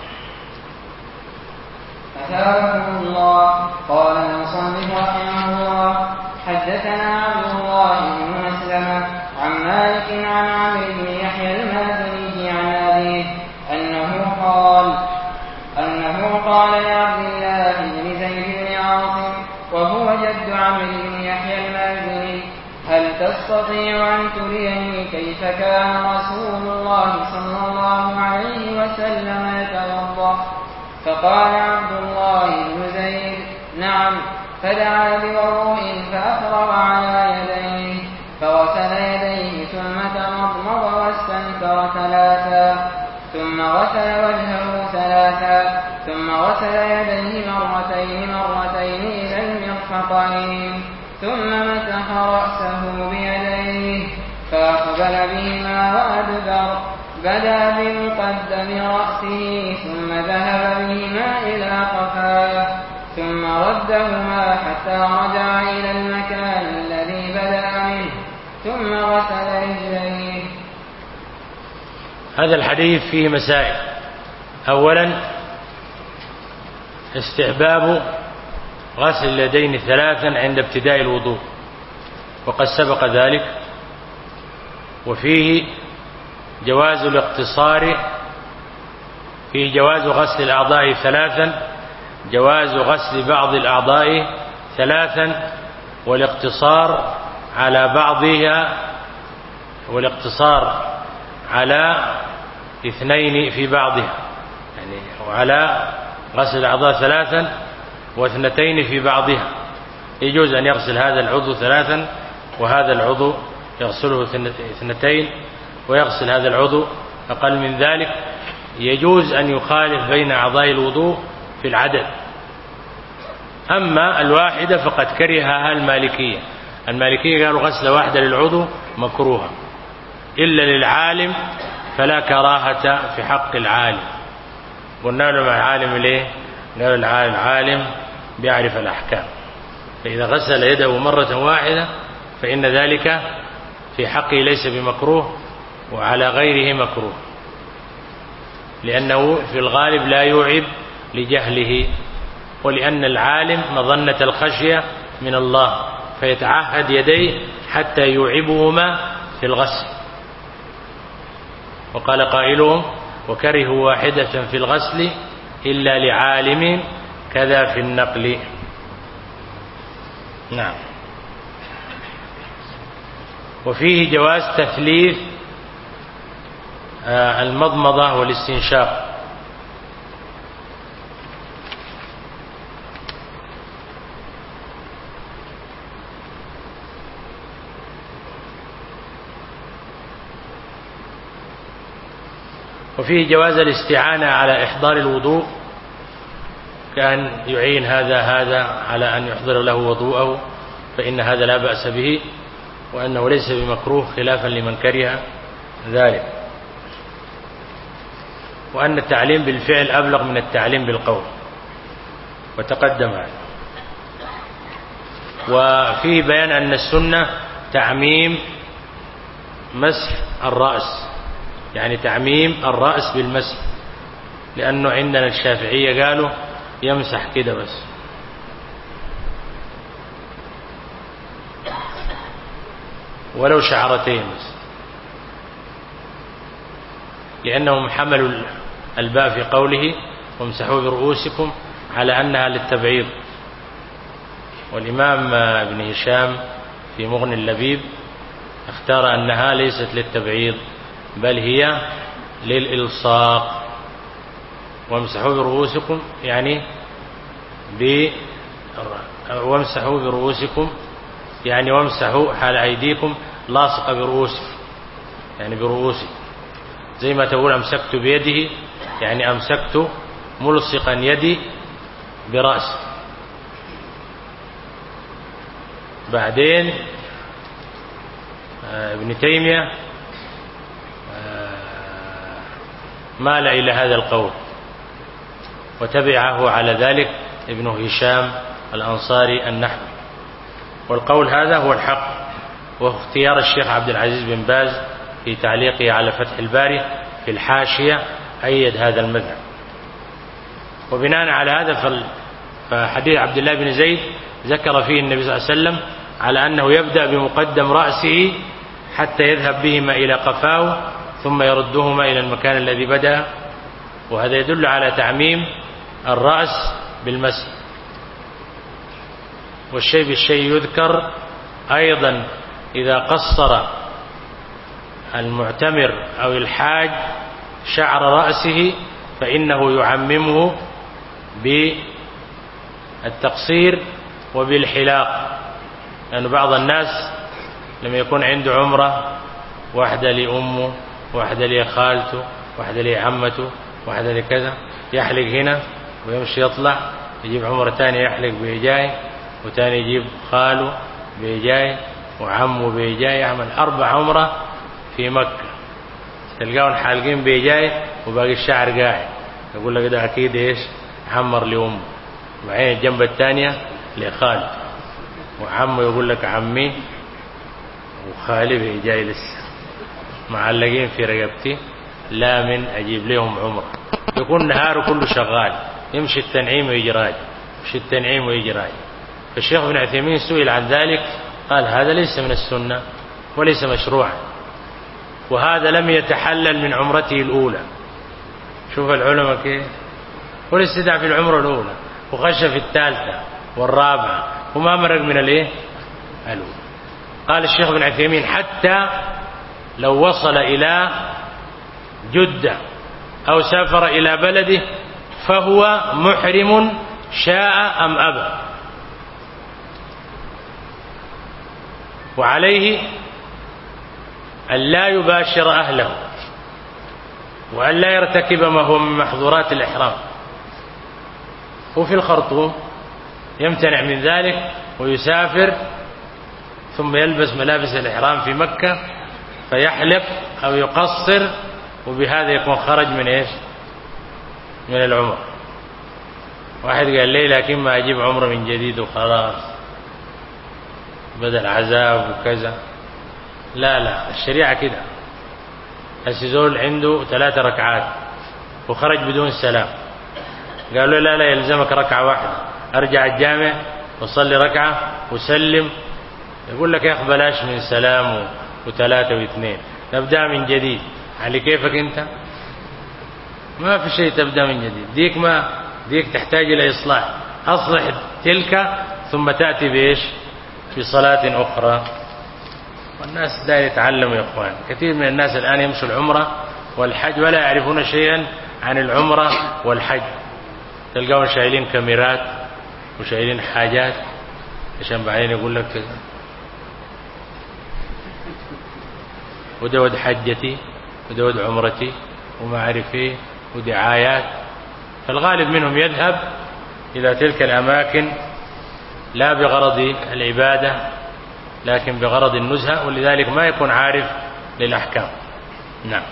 أثابكم الله. قال المصنف رحمه الله: حدثنا عبد الله بن مسلمة عن مالك عن عمرو بن يحيى المازني عن أبيه أنه قال أنه قال لعبد الله بن زيد بن عاصم وهو جد عمرو بن يحيى المازني: هل تستطيع أن تريني كيف كان رسول الله صلى الله عليه وسلم يتوضأ؟ فقال عبد الله بن زيد: نعم. فدعا بوضوء فأفرغ على يديه فغسل يديه ثم تمضمض واستنثر ثلاثا ثم غسل وجهه ثلاثا ثم غسل يديه مرتين مرتين إلى المرفقين ثم مسح رأسه بيديه فأقبل بهما وأدبر، بدأ بمقدم رأسه ثم ذهب بهما إلى قفاه ثم ردهما حتى رجع إلى المكان الذي بدأ منه ثم غسل رجليه. هذا الحديث فيه مسائل. أولا استحباب غسل اليدين ثلاثا عند ابتداء الوضوء، وقد سبق ذلك. وفيه جواز الاقتصار، فيه جواز غسل الأعضاء ثلاثا، جواز غسل بعض الأعضاء ثلاثا، والاقتصار على بعضها والاقتصار على اثنين في بعضها، يعني وعلى غسل الأعضاء ثلاثا واثنتين في بعضها. يجوز أن يغسل هذا العضو ثلاثا وهذا العضو يغسله اثنتين، ويغسل هذا العضو أقل من ذلك. يجوز أن يخالف بين أعضاء الوضوء في العدد. أما الواحدة فقد كرهها المالكية. المالكية قالوا غسل واحدة للعضو مكروها، إلا للعالم فلا كراهة في حق العالم. قلنا له مع العالم ليه؟ قالوا العالم عالم بيعرف الأحكام، فإذا غسل يده مرة واحدة فإن ذلك في حقه ليس بمكروه، وعلى غيره مكروه، لأنه في الغالب لا يعيب لجهله ولأن العالم مظنة الخشية من الله فيتعهد يديه حتى يوعبهما في الغسل. وقال قائلهم: وكرهوا واحدة في الغسل إلا لعالم كذا في النقل. نعم. وفيه جواز تثليث المضمضة والاستنشاق. وفيه جواز الاستعانة على إحضار الوضوء، كان يعين هذا هذا على أن يحضر له وضوءه، فإن هذا لا بأس به، وأنه ليس بمكروه خلافا لمن كره ذلك، وأن التعليم بالفعل أبلغ من التعليم بالقول، وتقدم هذا. وفيه بيان أن السنة تعميم مسح الرأس، يعني تعميم الرأس بالمسح، لأنه عندنا الشافعية قالوا يمسح كده بس. ولو شعرتين بس، لأنهم حملوا الباء في قوله وامسحوا برؤوسكم على أنها للتبعيض. والإمام ابن هشام في مغني اللبيب اختار أنها ليست للتبعيض بل هي للإلصاق. وامسحوا برؤوسكم يعني ب وامسحوا برؤوسكم يعني وامسحوا حال أيديكم لاصقة برؤوسكم، يعني برؤوسي، زي ما تقول أمسكت بيده يعني أمسكت ملصقا يدي برأسي. بعدين ابن تيمية مال إلى هذا القول وتبعه على ذلك ابن هشام الأنصاري النحوي، والقول هذا هو الحق، واختيار الشيخ عبد العزيز بن باز في تعليقه على فتح الباري في الحاشية أيد هذا المذهب. وبناء على هذا فحديث عبد الله بن زيد ذكر فيه النبي صلى الله عليه وسلم على أنه يبدأ بمقدم رأسه حتى يذهب بهما إلى قفاه ثم يردهما إلى المكان الذي بدأ، وهذا يدل على تعميم الرأس بالمسح. والشيء بالشيء يذكر أيضا إذا قصر المعتمر أو الحاج شعر رأسه فإنه يعممه بالتقصير وبالحلاق، لأن بعض الناس لما يكون عنده عمرة واحدة لأمه واحدة لخالته واحدة لعمته واحدة لكذا، يحلق هنا ويمشي يطلع يجيب عمرة تانية يحلق بيجاي، وتاني يجيب خاله بيجاي وعمه بيجاي، يعمل أربع عمرة في مكة، تلقاهم حالقين بيجاي وباقي الشعر قاعد. يقول لك ده أكيد إيش عمر لأمه، وبعدين الجنب الثانية لخاله، وعمه يقول لك عمي وخالي بيجاي لسه معلقين في رقبتي لا من أجيب لهم عمرة. يكون نهاره كله شغال، يمشي التنعيم ويجي راجع، يمشي التنعيم ويجي راجع. فالشيخ ابن عثيمين سئل عن ذلك قال هذا ليس من السنة وليس مشروعا، وهذا لم يتحلل من عمرته الأولى. شوف العلماء كيف، والاستدعاء في العمرة الأولى وخش في الثالثة والرابعة وما مرق من الايه الأولى. قال الشيخ ابن عثيمين حتى لو وصل إلى جدة أو سافر إلى بلده فهو محرم شاء أم أبى، وعليه أن لا يباشر أهله وأن لا يرتكب ما هو من محظورات الإحرام. وفي الخرطوم يمتنع من ذلك ويسافر ثم يلبس ملابس الإحرام في مكة فيحلق أو يقصر، وبهذا يكون خرج من إيش من العمر. واحد قال لي لكن ما أجيب عمره من جديد وخلاص بدل عذاب وكذا. لا لا، الشريعة كده. السيزول عنده ثلاثة ركعات وخرج بدون سلام، قالوا لا لا يلزمك ركعة واحدة، أرجع الجامع وصلي ركعة وسلم، يقول لك يا أخي بلاش من سلام وثلاثة واثنين، نبدأ من جديد. على كيفك أنت، ما في شيء تبدأ من جديد، ديك ما ديك تحتاج إلى إصلاح، أصلح تلك ثم تأتي بإيش؟ بصلاة أخرى. والناس دا يتعلموا يا إخوان. كثير من الناس الآن يمشوا العمرة والحج ولا يعرفون شيئا عن العمرة والحج، تلقاهم شايلين كاميرات وشايلين حاجات عشان بعدين يقول لك كذا وده ود حجتي وده ود عمرتي وما أعرف إيه ودعايات. فالغالب منهم يذهب إلى تلك الأماكن لا بغرض العبادة لكن بغرض النزهة، ولذلك ما يكون عارف للأحكام. نعم.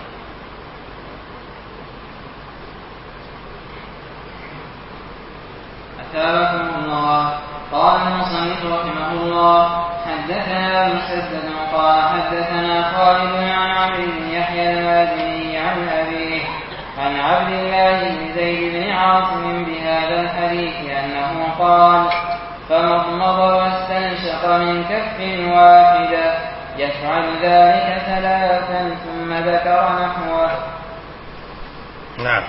أثابكم الله. قال المصنف رحمه الله حدثنا مسدد قال حدثنا خالد عن عمرو بن يحيى المازني عن أبيه عن عبد الله بن زيد بن عاصم بهذا الحديث أنه قال: فمضمض واستنشق من كف واحدة يفعل ذلك ثلاثا ثم ذكر نحوه. نعم.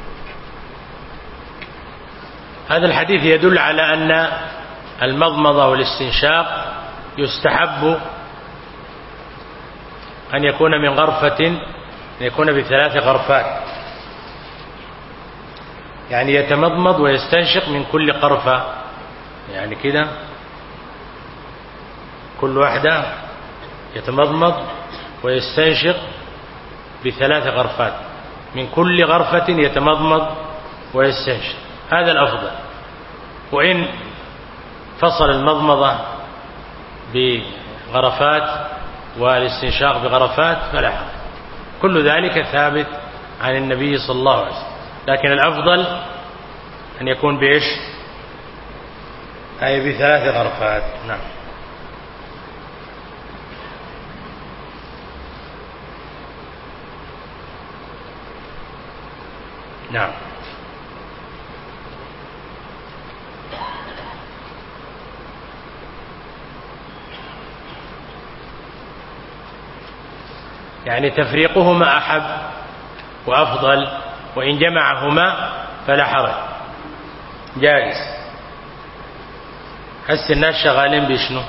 هذا الحديث يدل على أن المضمضة والاستنشاق يستحب أن يكون من غرفة، أن يكون بثلاث غرفات، يعني يتمضمض ويستنشق من كل غرفة، يعني كده كل واحدة يتمضمض ويستنشق بثلاث غرفات، من كل غرفة يتمضمض ويستنشق، هذا الأفضل. وإن فصل المضمضة بغرفات والاستنشاق بغرفات فلا حرج، كل ذلك ثابت عن النبي صلى الله عليه وسلم، لكن الأفضل أن يكون بإيش؟ أي بثلاث غرفات. نعم. نعم. يعني تفريقهما أحب وأفضل، وإن جمعهما فلا حرج، جائز. هسه الناس شغالين بشنو؟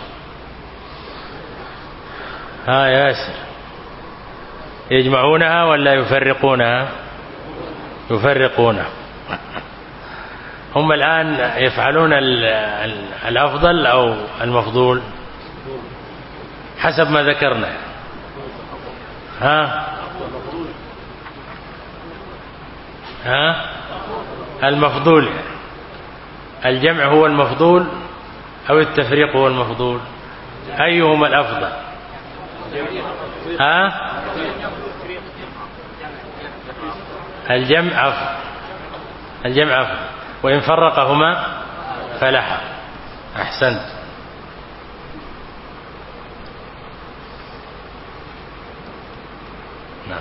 ها ياسر، يجمعونها ولا يفرقونها؟ يفرقونها. هم الآن يفعلون الأفضل أو المفضول حسب ما ذكرنا. ها ها المفضول، الجمع هو المفضول أو التفريق هو المفضول؟ أيهما الأفضل؟ ها الجمع أفضل، الجمع أفضل، وإن فرقهما فلا حرج. أحسنت. نعم.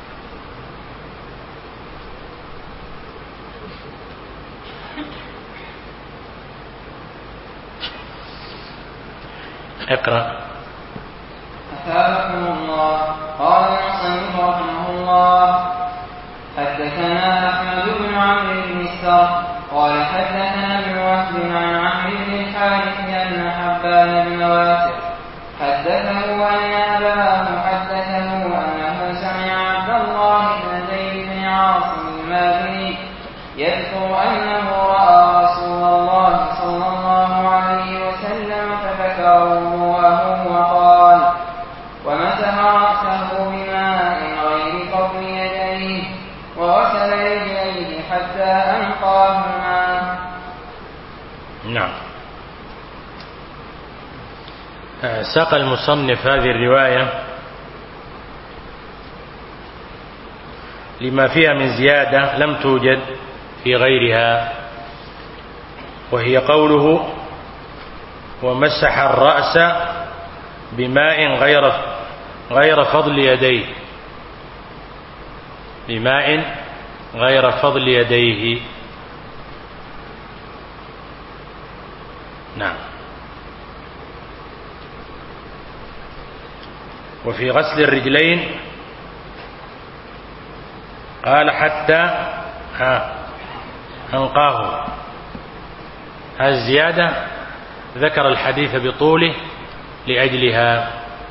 اقرأ. أثابكم الله. قال المصنف رحمه الله حدثنا أحمد بن عمرو بن السر قال حدثنا ابن وهب عن عمرو بن الحارث أن حبان بن واسع حدثه أن أباه حدثه أنه سمع عبد الله بن زيد بن عاصم المازني يذكر أنه رأى رسول الله صلى الله عليه وسلم فذكر وضوءه وقال: ومسح رأسه بماء غير فضل يديه وغسل رجليه حتى أنقاهما. نعم. ساق المصنف هذه الرواية لما فيها من زيادة لم توجد في غيرها، وهي قوله: ومسح الرأس بماء غير غير فضل يديه، بماء غير فضل يديه. نعم. وفي غسل الرجلين قال حتى ها أنقاه. هذه الزيادة ذكر الحديث بطوله لأجلها.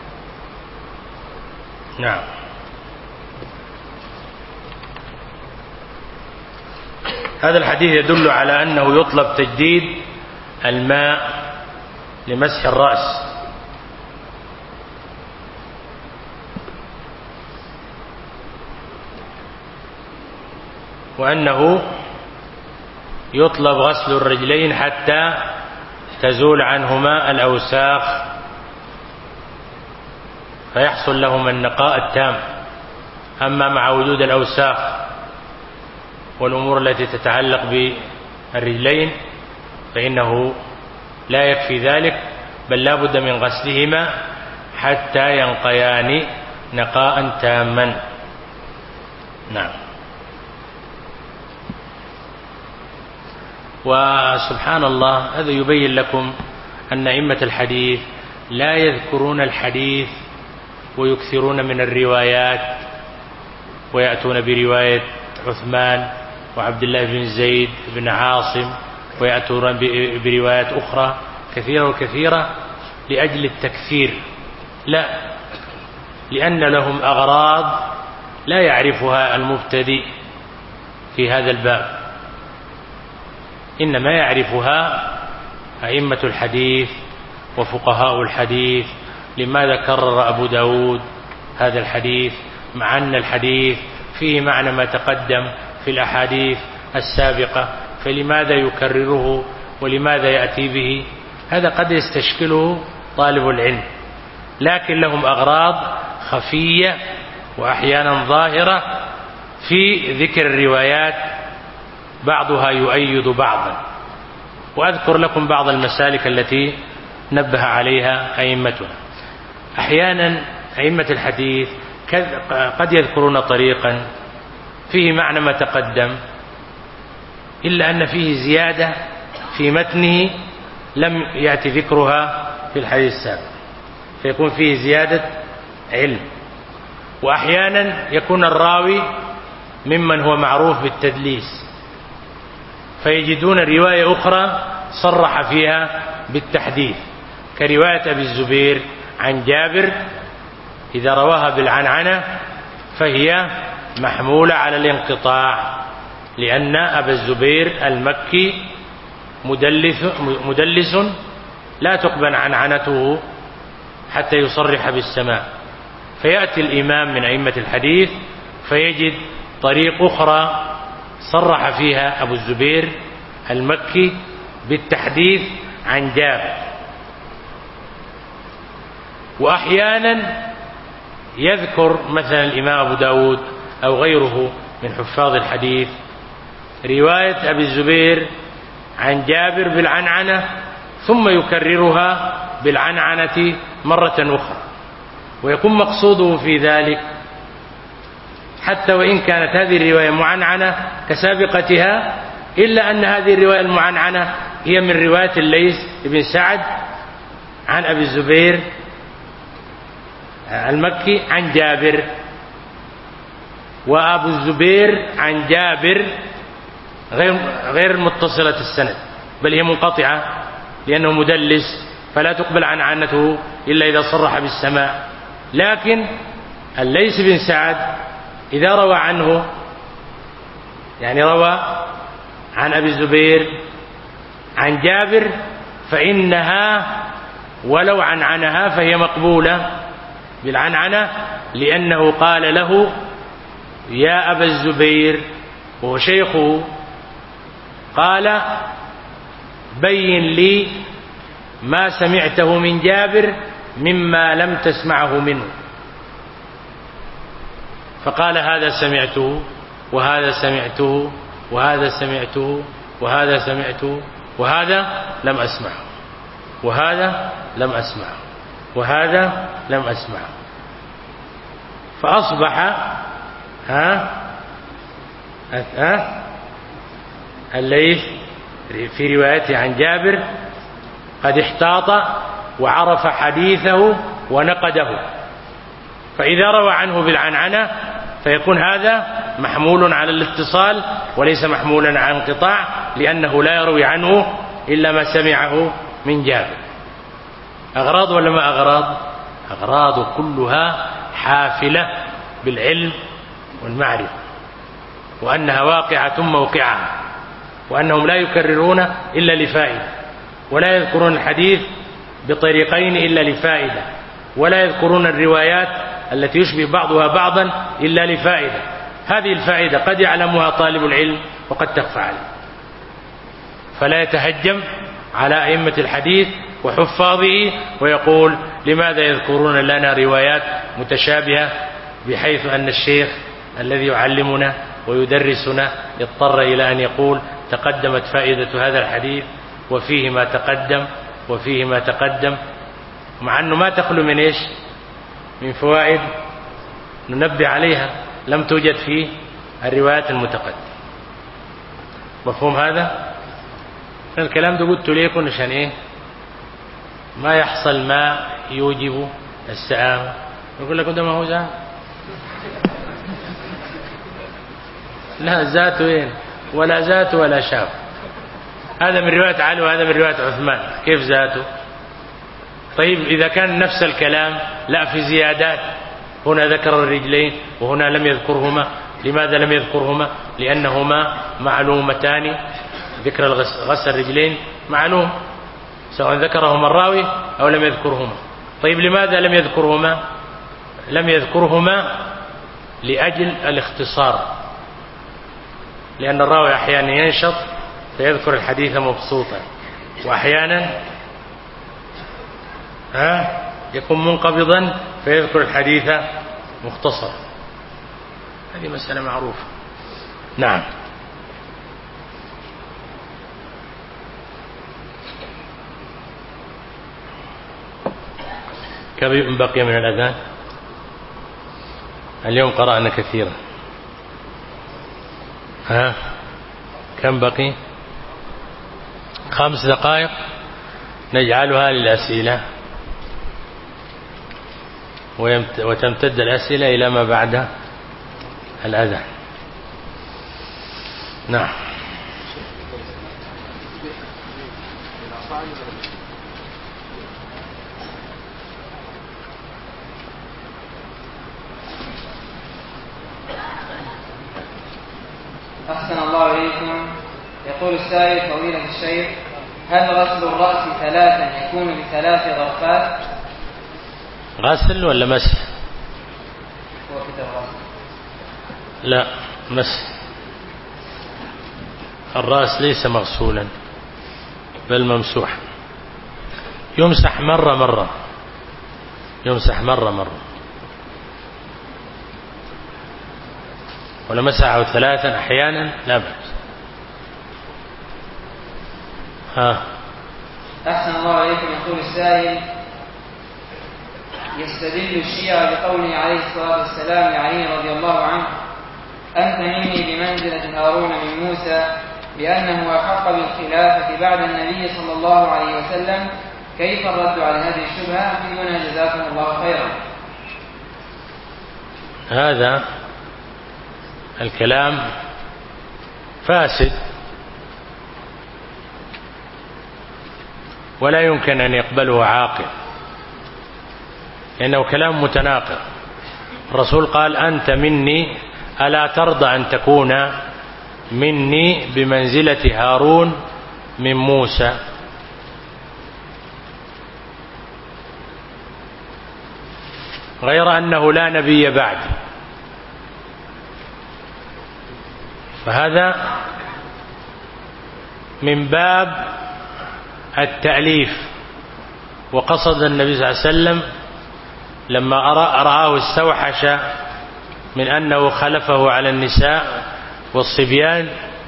نعم. هذا الحديث يدل على أنه يطلب تجديد الماء لمسح الرأس، وأنه يطلب غسل الرجلين حتى تزول عنهما الأوساخ فيحصل لهما النقاء التام. أما مع وجود الأوساخ والأمور التي تتعلق بالرجلين فإنه لا يكفي ذلك، بل لا بد من غسلهما حتى ينقيان نقاء تاما. نعم. وسبحان الله، هذا يبين لكم أن أئمة الحديث لا يذكرون الحديث ويكثرون من الروايات، ويأتون برواية عثمان وعبد الله بن زيد بن عاصم، ويأتون بروايات أخرى كثيرة وكثيرة لأجل التكثير، لا، لأن لهم أغراض لا يعرفها المبتدئ في هذا الباب، إنما يعرفها أئمة الحديث وفقهاء الحديث. لماذا كرر أبو داود هذا الحديث مع أن الحديث فيه معنى ما تقدم في الأحاديث السابقة، فلماذا يكرره ولماذا يأتي به؟ هذا قد يستشكله طالب العلم، لكن لهم أغراض خفية وأحيانا ظاهرة في ذكر الروايات، بعضها يؤيد بعضا. وأذكر لكم بعض المسالك التي نبه عليها أئمتنا. أحيانا أئمة الحديث قد يذكرون طريقا فيه معنى ما تقدم، إلا أن فيه زيادة في متنه لم يأتي ذكرها في الحديث السابق، فيكون فيه زيادة علم. وأحيانا يكون الراوي ممن هو معروف بالتدليس، فيجدون رواية أخرى صرح فيها بالتحديث، كرواية أبي الزبير عن جابر، إذا رواها بالعنعنة فهي محمولة على الانقطاع، لأن أبا الزبير المكي مدلس, مدلس لا تقبل عنعنته حتى يصرح بالسماع. فيأتي الإمام من أئمة الحديث فيجد طريق أخرى صرح فيها أبو الزبير المكي بالتحديث عن جابر. وأحيانا يذكر مثلا الإمام أبو داود أو غيره من حفاظ الحديث رواية أبي الزبير عن جابر بالعنعنة ثم يكررها بالعنعنة مرة أخرى، ويكون مقصوده في ذلك حتى وإن كانت هذه الرواية معنعنة كسابقتها، إلا أن هذه الرواية المعنعنة هي من رواية الليث بن سعد عن أبي الزبير المكي عن جابر، وأبو الزبير عن جابر غير غير متصلة السند، بل هي منقطعة لأنه مدلس فلا تقبل عنعنته إلا إذا صرح بالسماع. لكن الليث بن سعد إذا روى عنه، يعني روى عن أبي الزبير عن جابر، فإنها ولو عنعنها فهي مقبولة بالعنعنة، لأنه قال له يا أبا الزبير وهو شيخه، قال بين لي ما سمعته من جابر مما لم تسمعه منه، فقال هذا سمعته وهذا سمعته وهذا سمعته وهذا سمعته وهذا لم أسمعه وهذا لم أسمعه وهذا لم أسمعه، فأصبح ها ها الليث في روايته عن جابر قد احتاط وعرف حديثه ونقده، فإذا روى عنه بالعنعنة فيكون هذا محمول على الاتصال وليس محمولا على انقطاع، لأنه لا يروي عنه إلا ما سمعه من جابر. أغراض ولا ما أغراض؟ أغراض كلها حافلة بالعلم والمعرفة، وأنها واقعة موقعها، وأنهم لا يكررون إلا لفائدة، ولا يذكرون الحديث بطريقين إلا لفائدة، ولا يذكرون الروايات التي يشبه بعضها بعضا إلا لفائدة. هذه الفائدة قد يعلمها طالب العلم وقد تخفى عليه، فلا يتهجم على أئمة الحديث وحفاظه ويقول لماذا يذكرون لنا روايات متشابهة، بحيث أن الشيخ الذي يعلمنا ويدرسنا اضطر إلى أن يقول تقدمت فائدة هذا الحديث وفيه ما تقدم وفيه ما تقدم، مع أنه ما تخلو من إيش؟ من فوائد ننبه عليها لم توجد في الروايات المتقدمة. مفهوم هذا؟ الكلام ده قلت لكم عشان إيه؟ ما يحصل ما يوجب السآمة. يقول لكم ده ما هو زاد، لا ذات وين ولا ذات ولا شاف، هذا من رواية علي وهذا من رواية عثمان، كيف ذاته؟ طيب إذا كان نفس الكلام لا في زيادات، هنا ذكر الرجلين وهنا لم يذكرهما، لماذا لم يذكرهما؟ لأنهما معلومتان، ذكر غسل الرجلين معلوم سواء ذكرهما الراوي أو لم يذكرهما. طيب لماذا لم يذكرهما؟ لم يذكرهما لأجل الاختصار، لأن الراوي أحيانا ينشط فيذكر الحديث مبسوطا، وأحيانا ها يكون منقبضا فيذكر الحديث مختصرا. هذه مسألة معروفة. نعم. كم بقي من الأذان؟ اليوم قرأنا كثيرا. ها كم بقي؟ خمس دقائق نجعلها للأسئلة، وتمتد الأسئلة إلى ما بعد الأذان. نعم. أحسن الله إليكم. يقول السائل فضيلة الشيخ: هل غسل الرأس ثلاثا يكون بثلاث غرفات؟ غسل ولا مسح؟ هو كتاب غسل. لا، مسح. الرأس ليس مغسولا بل ممسوحا، يمسح مرة مرة، يمسح مرة مرة. ولا مسحه ثلاثا أحيانا لا بأس. ها. أحسن الله عليكم. يقول السائل: يستدل الشيعة بقوله عليه الصلاة والسلام لعلي رضي الله عنه: أنت مني بمنزلة هارون من موسى، بأنه أحق بالخلافة بعد النبي صلى الله عليه وسلم. كيف الرد على هذه الشبهة؟ أفيدونا جزاكم الله خيرا. هذا الكلام فاسد ولا يمكن أن يقبله عاقل، لأنه كلام متناقض. الرسول قال: أنت مني، ألا ترضى أن تكون مني بمنزلة هارون من موسى. غير أنه لا نبي بعد، فهذا من باب التأليف. وقصد النبي صلى الله عليه وسلم لما رآه استوحش من أنه خلفه على النساء والصبيان،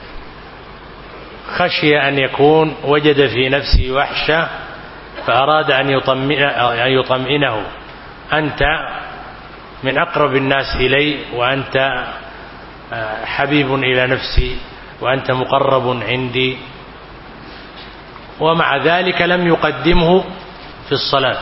خشي أن يكون وجد في نفسه وحشة فأراد أن يطمئنه: أنت من أقرب الناس إلي، وأنت حبيب إلى نفسي، وأنت مقرب عندي. ومع ذلك لم يقدمه في الصلاة،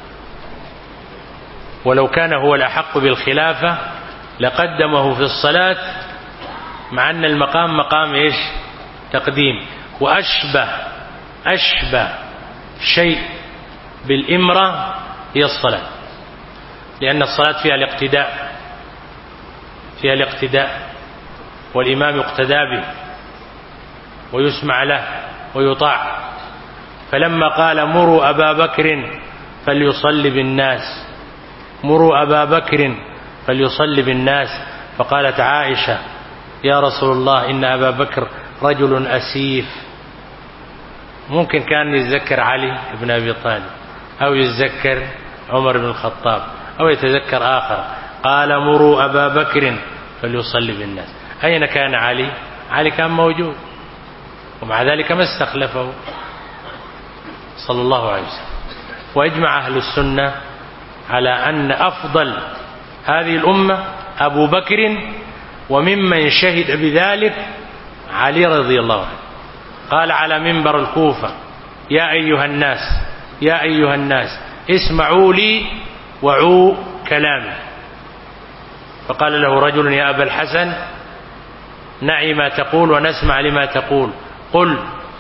ولو كان هو الأحق بالخلافة لقدمه في الصلاة، مع أن المقام مقام إيش؟ تقديم. وأشبه أشبه شيء بالإمرة هي الصلاة، لأن الصلاة فيها الاقتداء فيها الاقتداء والإمام يقتدى به ويسمع له ويطاع. فلما قال مروا أبا بكر فليصلي بالناس مروا أبا بكر فليصلي بالناس فقالت عائشة يا رسول الله إن أبا بكر رجل أسيف. ممكن كان يتذكر علي بن أبي طالب أو يتذكر عمر بن الخطاب أو يتذكر آخر. قال مروا أبا بكر فليصلي بالناس. أين كان علي؟ علي كان موجود، ومع ذلك ما استخلفه صلى الله عليه وسلم. وإجمع أهل السنة على أن أفضل هذه الأمة أبو بكر، وممن شهد بذلك علي رضي الله عنه. قال على منبر الكوفة يا أيها الناس يا أيها الناس اسمعوا لي وعوا كلامي. فقال له رجل يا أبا الحسن نعي ما تقول ونسمع لما تقول قل.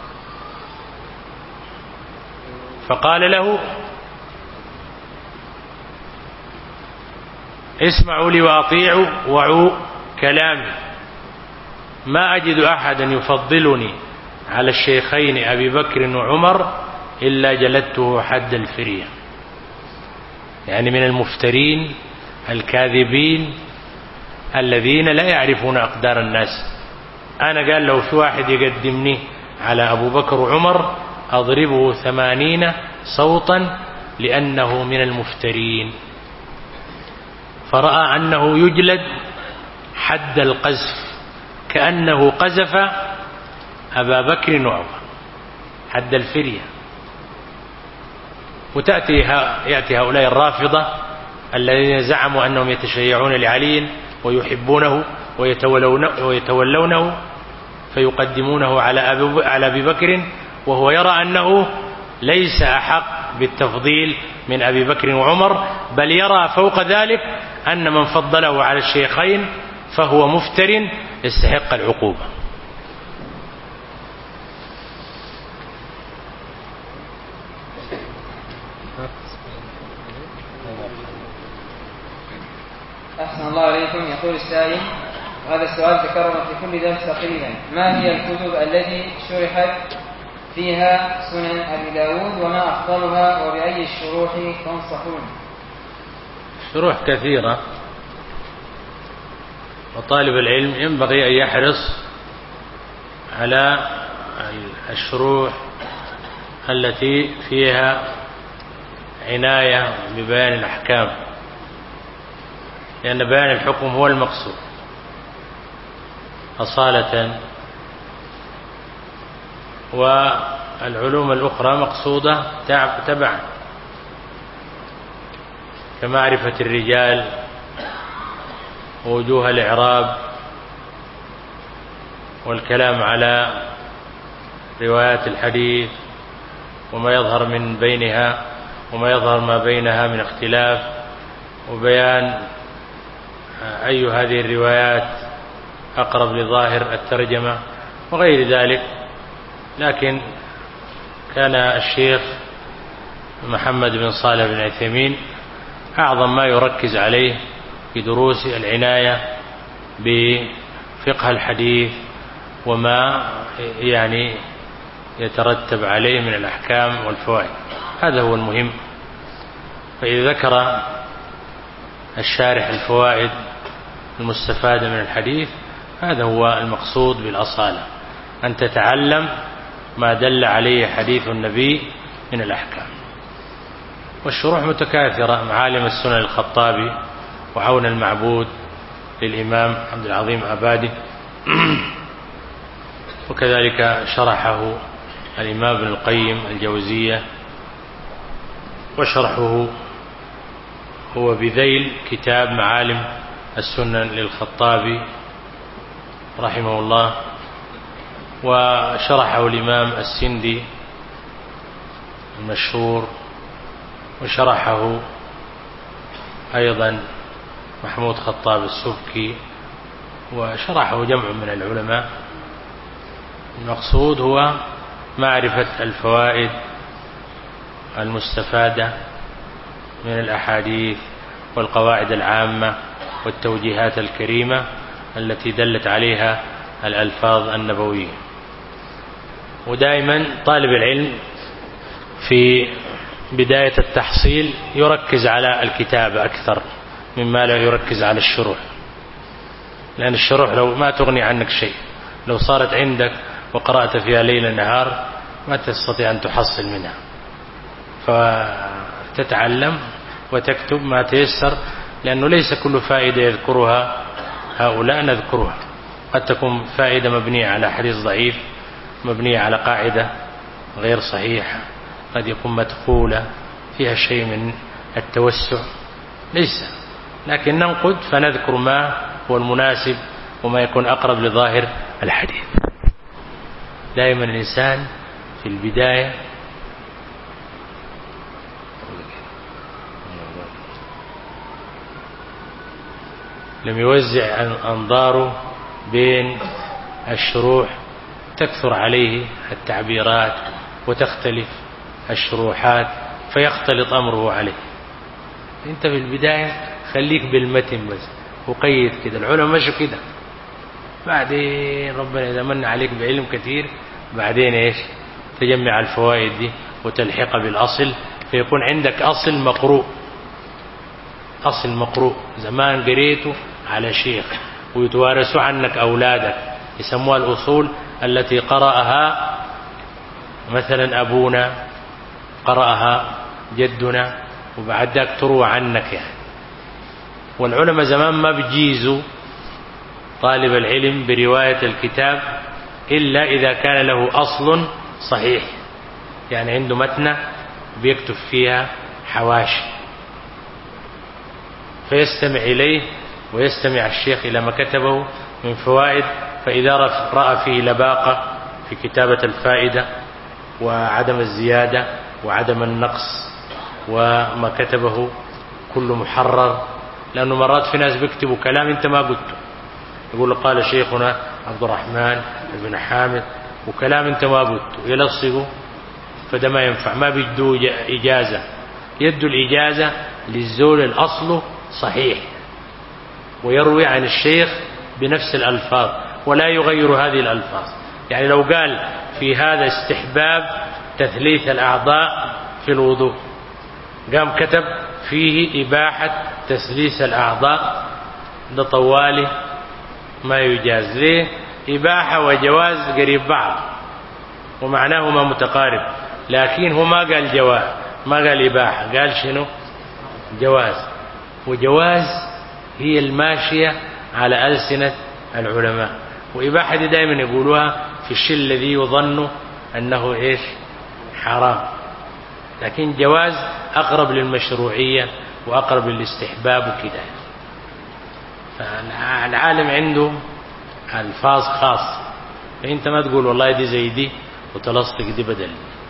فقال له اسمعوا لي وأطيعوا وعوا كلامي، ما أجد أحدا يفضلني على الشيخين أبي بكر وعمر إلا جلدته حد الفرية. يعني من المفترين الكاذبين الذين لا يعرفون أقدار الناس. أنا قال لو في واحد يقدمني على أبو بكر وعمر أضربه ثمانين صوتا لأنه من المفترين. فرأى أنه يجلد حد القذف كأنه قذف أبا بكر وعمر حد الفرية. وتأتي يأتي هؤلاء الرافضة الذين زعموا أنهم يتشيعون لعلي ويحبونه ويتولونه فيقدمونه على أبي بكر، وهو يرى أنه ليس أحق بالتفضيل من أبي بكر وعمر، بل يرى فوق ذلك أن من فضله على الشيخين فهو مفتر يستحق العقوبة. أحسن الله عليكم. يقول السائل، وهذا السؤال تكرر في كل درس تقريبا، ما هي الكتب التي شرحت فيها سنن أبي داود وما أفضلها وبأي الشروح تنصحون؟ شروح كثيرة، وطالب العلم ينبغي أن يحرص على الشروح التي فيها عناية ببيان الأحكام، لأن بيان الحكم هو المقصود أصالة، والعلوم الأخرى مقصودة تبعا كمعرفة الرجال ووجوه الإعراب والكلام على روايات الحديث وما يظهر من بينها وما يظهر ما بينها من اختلاف، وبيان أي هذه الروايات أقرب لظاهر الترجمة وغير ذلك. لكن كان الشيخ محمد بن صالح بن عثيمين أعظم ما يركز عليه في دروس العناية بفقه الحديث وما يعني يترتب عليه من الأحكام والفوائد، هذا هو المهم. فإذا ذكر الشارح الفوائد المستفادة من الحديث هذا هو المقصود بالأصالة، أن تتعلم ما دل عليه حديث النبي من الأحكام. والشروح متكاثرة، معالم السنن الخطابي وعون المعبود للإمام عبد العظيم أبادي، وكذلك شرحه الإمام ابن القيم الجوزية، وشرحه هو بذيل كتاب معالم السنن للخطابي رحمه الله، وشرحه الإمام السندي المشهور، وشرحه أيضا محمود خطاب السبكي، وشرحه جمع من العلماء. المقصود هو معرفة الفوائد المستفادة من الأحاديث والقواعد العامة والتوجيهات الكريمة التي دلت عليها الألفاظ النبوية. ودائما طالب العلم في بداية التحصيل يركز على الكتابة أكثر مما لا يركز على الشروح، لأن الشروح لو ما تغني عنك شيء، لو صارت عندك وقرأت فيها ليل نهار ما تستطيع أن تحصل منها، فتتعلم وتكتب ما تيسر، لأنه ليس كل فائدة يذكرها هؤلاء نذكرها، قد تكون فائدة مبنية على حديث ضعيف، مبنية على قاعدة غير صحيحة، قد يكون مدخولة فيها شيء من التوسع، ليس، لكن ننقد فنذكر ما هو المناسب وما يكون أقرب لظاهر الحديث. دائما الإنسان في البداية لم يوزع أنظاره بين الشروح، تكثر عليه التعبيرات وتختلف الشروحات فيختلط أمره عليه. أنت في البداية خليك بالمتن بس وقيد كده، العلماء مشوا كده، بعدين ربنا إذا من عليك بعلم كثير بعدين إيش تجمع الفوائد دي وتلحق بالأصل، فيكون عندك أصل مقروء، أصل مقروء زمان قريته على شيخ ويتوارث عنك أولادك، يسموها الأصول التي قرأها مثلا أبونا، قرأها جدنا، وبعد ذاك تروى عنك يعني. والعلماء زمان ما بيجيزوا طالب العلم برواية الكتاب إلا إذا كان له أصل صحيح، يعني عنده متنة بيكتب فيها حواشي فيستمع إليه ويستمع الشيخ إلى ما كتبه من فوائد، فإذا رأى فيه لباقة في كتابة الفائدة وعدم الزيادة وعدم النقص وما كتبه كله محرر، لأنه مرات في ناس بيكتبوا كلام أنت ما قلته، يقول قال شيخنا عبد الرحمن بن حامد وكلام أنت ما قلته يلصقه، فده ما ينفع، ما بيدوا إجازة، يدوا الإجازة للزول الأصل صحيح ويروي عن الشيخ بنفس الألفاظ ولا يغير هذه الألفاظ. يعني لو قال في هذا استحباب تثليث الأعضاء في الوضوء، قام كتب فيه إباحة تثليث الأعضاء، ده طوالي ما يجاز، ليه؟ إباحة وجواز قريب بعض ومعناهما متقارب، لكن هو ما قال جواز، ما قال إباحة، قال شنو؟ جواز. وجواز هي الماشية على ألسنة العلماء، وإباحة دي دائما يقولوها في الشيء الذي يظن أنه إيش حرام، لكن جواز أقرب للمشروعية وأقرب للاستحباب وكذا. فالعالم عنده ألفاظ خاصة، فأنت ما تقول والله دي زي دي وتلصق دي بدل.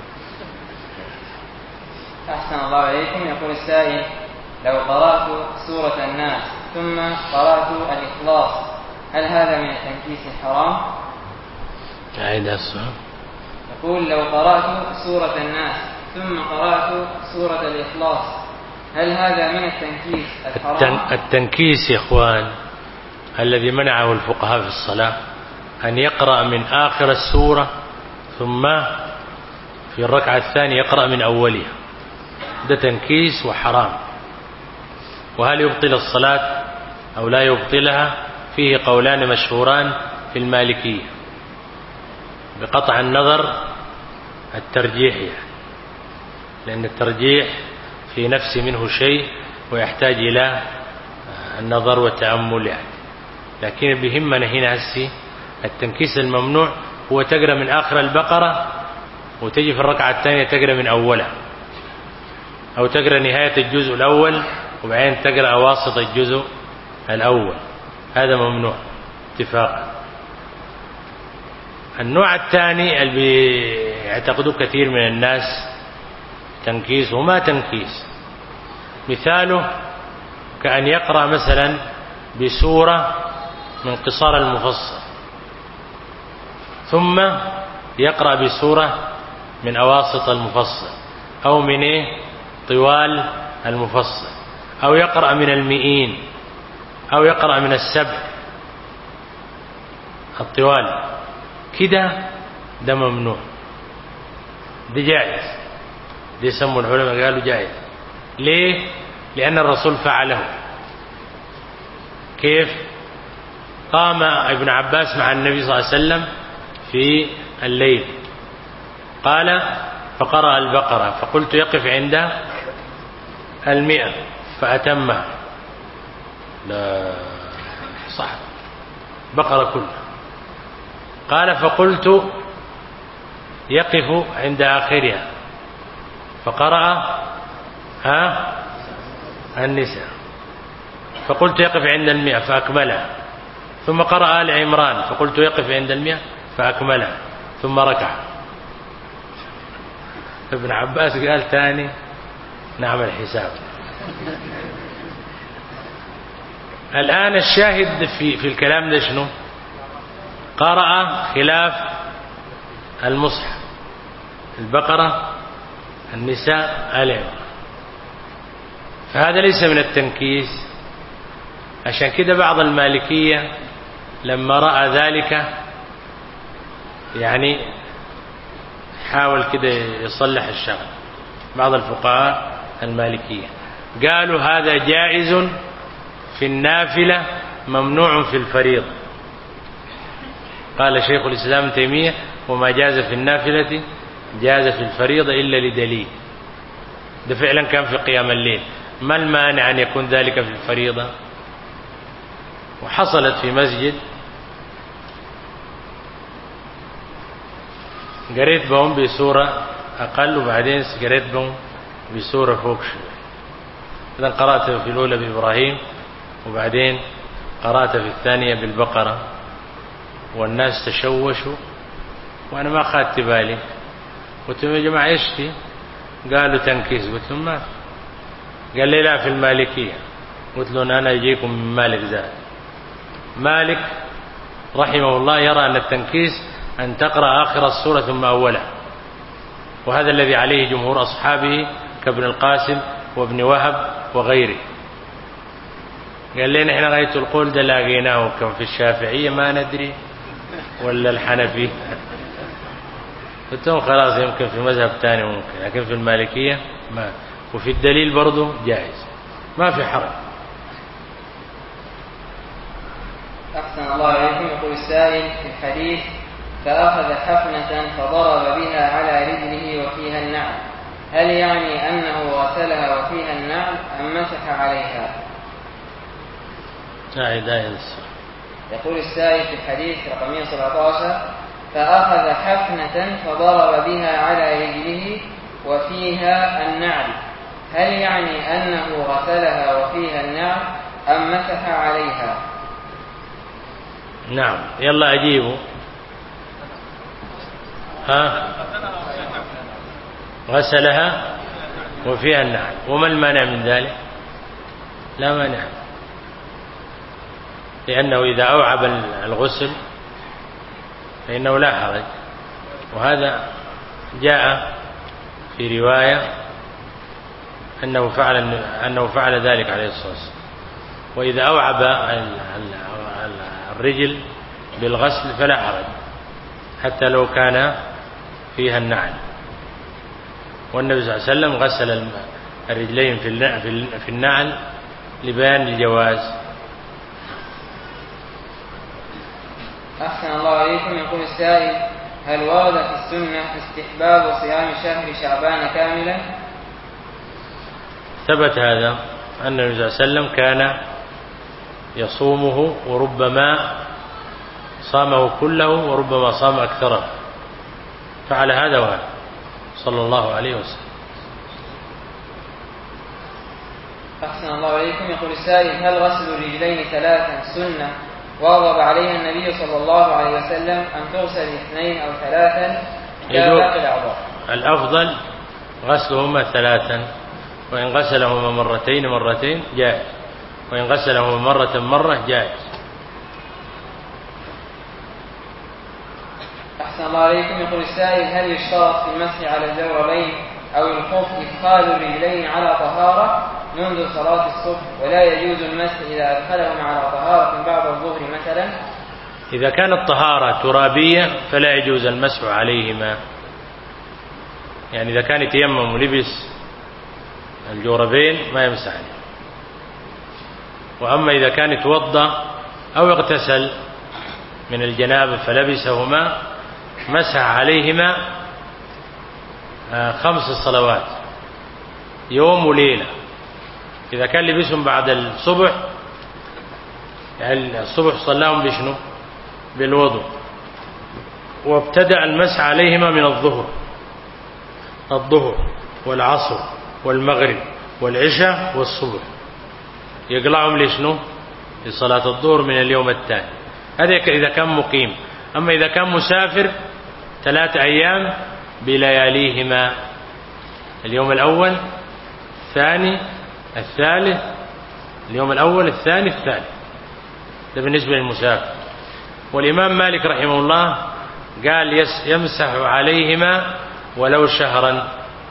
أحسن الله إليكم. يقول السائل: لو قرأت سورة الناس ثم قرأت الإخلاص هل هذا من التنكيس حرام؟ أعيد السؤال. يقول: لو قرأت سورة الناس ثم قرأت سورة الإخلاص هل هذا من التنكيس الحرام؟ التنكيس يا إخوان الذي منعه الفقهاء في الصلاة أن يقرأ من آخر السورة ثم في الركعة الثانية يقرأ من أولها، ده تنكيس وحرام. وهل يبطل الصلاة أو لا يبطلها؟ فيه قولان مشهوران في المالكية بقطع النظر الترجيح، يعني لأن الترجيح في نفس منه شيء ويحتاج إلى النظر والتأمل يعني. لكن بهمنا هنا هسي التنكيس الممنوع هو تقرأ من آخر البقرة وتجي في الركعة الثانية تقرأ من أولها، أو تقرأ نهاية الجزء الأول وبعدين تقرأ واسط الجزء الأول، هذا ممنوع اتفاقا. النوع الثاني اللي يعتقده كثير من الناس تنكيس وما تنكيس. مثاله كأن يقرأ مثلا بسورة من قصار المفصل ثم يقرأ بسورة من أواسط المفصل أو من إيه طوال المفصل أو يقرأ من المئين أو يقرأ من السبع الطوال كده، ده ممنوع، ده جائز، ده يسموا العلماء قالوا جائز. ليه؟ لأن الرسول فعله. كيف؟ قام ابن عباس مع النبي صلى الله عليه وسلم في الليل قال فقرأ البقرة فقلت يقف عند المئة فأتمها. لا صح، بقرة كلها. قال فقلت يقف عند آخرها فقرأ ها النساء فقلت يقف عند المئة فأكملها، ثم قرأ آل عمران فقلت يقف عند المئة فأكملها ثم ركع. ابن عباس قال تاني نعمل حساب. الآن الشاهد في في الكلام ده شنو؟ قرأ خلاف المصحف البقرة النساء آل عمران، فهذا ليس من التنكيس. عشان كده بعض المالكية لما رأى ذلك يعني حاول كده يصلح الشغل. بعض الفقهاء المالكية قالوا هذا جائز في النافلة ممنوع في الفريضة. قال شيخ الإسلام تيمية وما جاز في النافلة جاز في الفريضة إلا لدليل. ده فعلا كان في قيام الليل، ما المانع أن يكون ذلك في الفريضة؟ وحصلت في مسجد قريت بهم بسورة أقل وبعدين قريت بهم بسورة فوق شوي. إذن قرأت في الأولى بإبراهيم وبعدين قرأت في الثانية بالبقرة والناس تشوشوا وأنا ما أخذت بالي. قلت لهم يا جماعة إيش في؟ قالوا تنكيس. قلت لهم ما في. قال لي لا في المالكية. قلت لهم أنا أجيكم من مالك زاد. مالك رحمه الله يرى أن التنكيس أن تقرأ آخر السورة ثم أولها، وهذا الذي عليه جمهور أصحابه كابن القاسم وابن وهب وغيره. قال لي نحن غاية القول ده لاقيناه كم في الشافعية ما ندري ولا الحنفي. قلت لهم خلاص يمكن في مذهب ثاني ممكن، لكن في المالكية ما. وفي الدليل برضو جائز، ما في حرج. أحسن الله عليكم. يقول السائل في الحديث فأخذ حفنة فضرب بها على رجله وفيها النعل، هل يعني أنه غسلها وفيها النعل أم مسح عليها؟ يقول السائل في الحديث رقم مئة وسبعة عشر فأخذ حفنة فضرب بها على رجله وفيها النعل، هل يعني أنه غسلها وفيها النعل أم مسح عليها؟ نعم. يلا أجيبه. ها غسلها وفيها النعل، وما المانع من ذلك؟ لا مانع، لأنه إذا أوعب الغسل فإنه لا حرج. وهذا جاء في رواية أنه فعل أنه فعل ذلك عليه الصلاة والسلام. وإذا أوعب الرجل بالغسل فلا حرج حتى لو كان فيها النعل. والنبي صلى الله عليه وسلم غسل الرجلين في النعل لبيان الجواز. أحسن الله عليكم. يقول السائل هل ورد في السنة استحباب صيام شهر شعبان كاملا؟ ثبت هذا أن النبي صلى الله عليه وسلم كان يصومه وربما صامه كله وربما صام أكثره، فعل هذا وهذا صلى الله عليه وسلم. أحسن الله عليكم. يقول السائل هل غسل الرجلين ثلاثا سنة واظب عليها النبي صلى الله عليه وسلم أم تغسل اثنين أو ثلاثا كباقي الأعضاء؟ الأفضل غسلهما ثلاثا، وإن غسلهما مرتين مرتين جائز، وإن غسلهما مرة مرة جائز. أحسن الله عليكم. يقول السائل: هل يشترط في المسح على الجوربين أو الخف إدخال الرجلين على طهارة منذ صلاة الصبح، ولا يجوز المسح إذا أدخلهما على طهارة بعد الظهر مثلا؟ إذا كانت طهارة ترابية فلا يجوز المسح عليهما، يعني إذا كان يتيمم ولبس الجوربين ما يمسح عليه. وأما إذا كان يتوضأ أو اغتسل من الجنابة فلبسهما مسح عليهما خمس صلوات يوم وليلة. إذا كان لبسهم بعد الصبح، يعني الصبح صلاهم بشنو؟ بالوضوء، وابتدأ المسح عليهما من الظهر الظهر والعصر والمغرب والعشاء والصبح، يقلعهم لشنو؟ لصلاة الظهر من اليوم الثاني. هذا إذا كان مقيم. أما إذا كان مسافر ثلاث أيام بلياليهما، اليوم الأول الثاني الثالث، اليوم الأول الثاني الثالث، ده بالنسبة للمسافر. والإمام مالك رحمه الله قال يمسح عليهما ولو شهرا،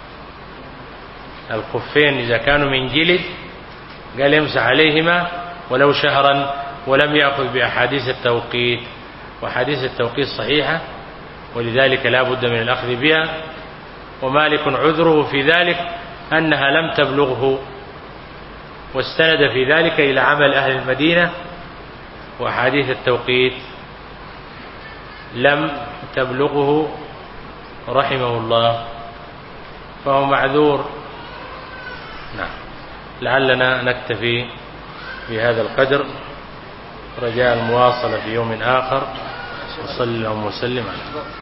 الخفين إذا كانوا من جلد قال يمسح عليهما ولو شهرا، ولم يأخذ بأحاديث التوقيت، وحديث التوقيت صحيحة ولذلك لا بد من الأخذ بها. ومالك عذره في ذلك أنها لم تبلغه، واستند في ذلك إلى عمل أهل المدينة، وحديث التوقيت لم تبلغه رحمه الله، فهو معذور. نعم. لعلنا نكتفي بهذا القدر، رجاء المواصلة في يوم آخر، وصلى اللهم وسلم على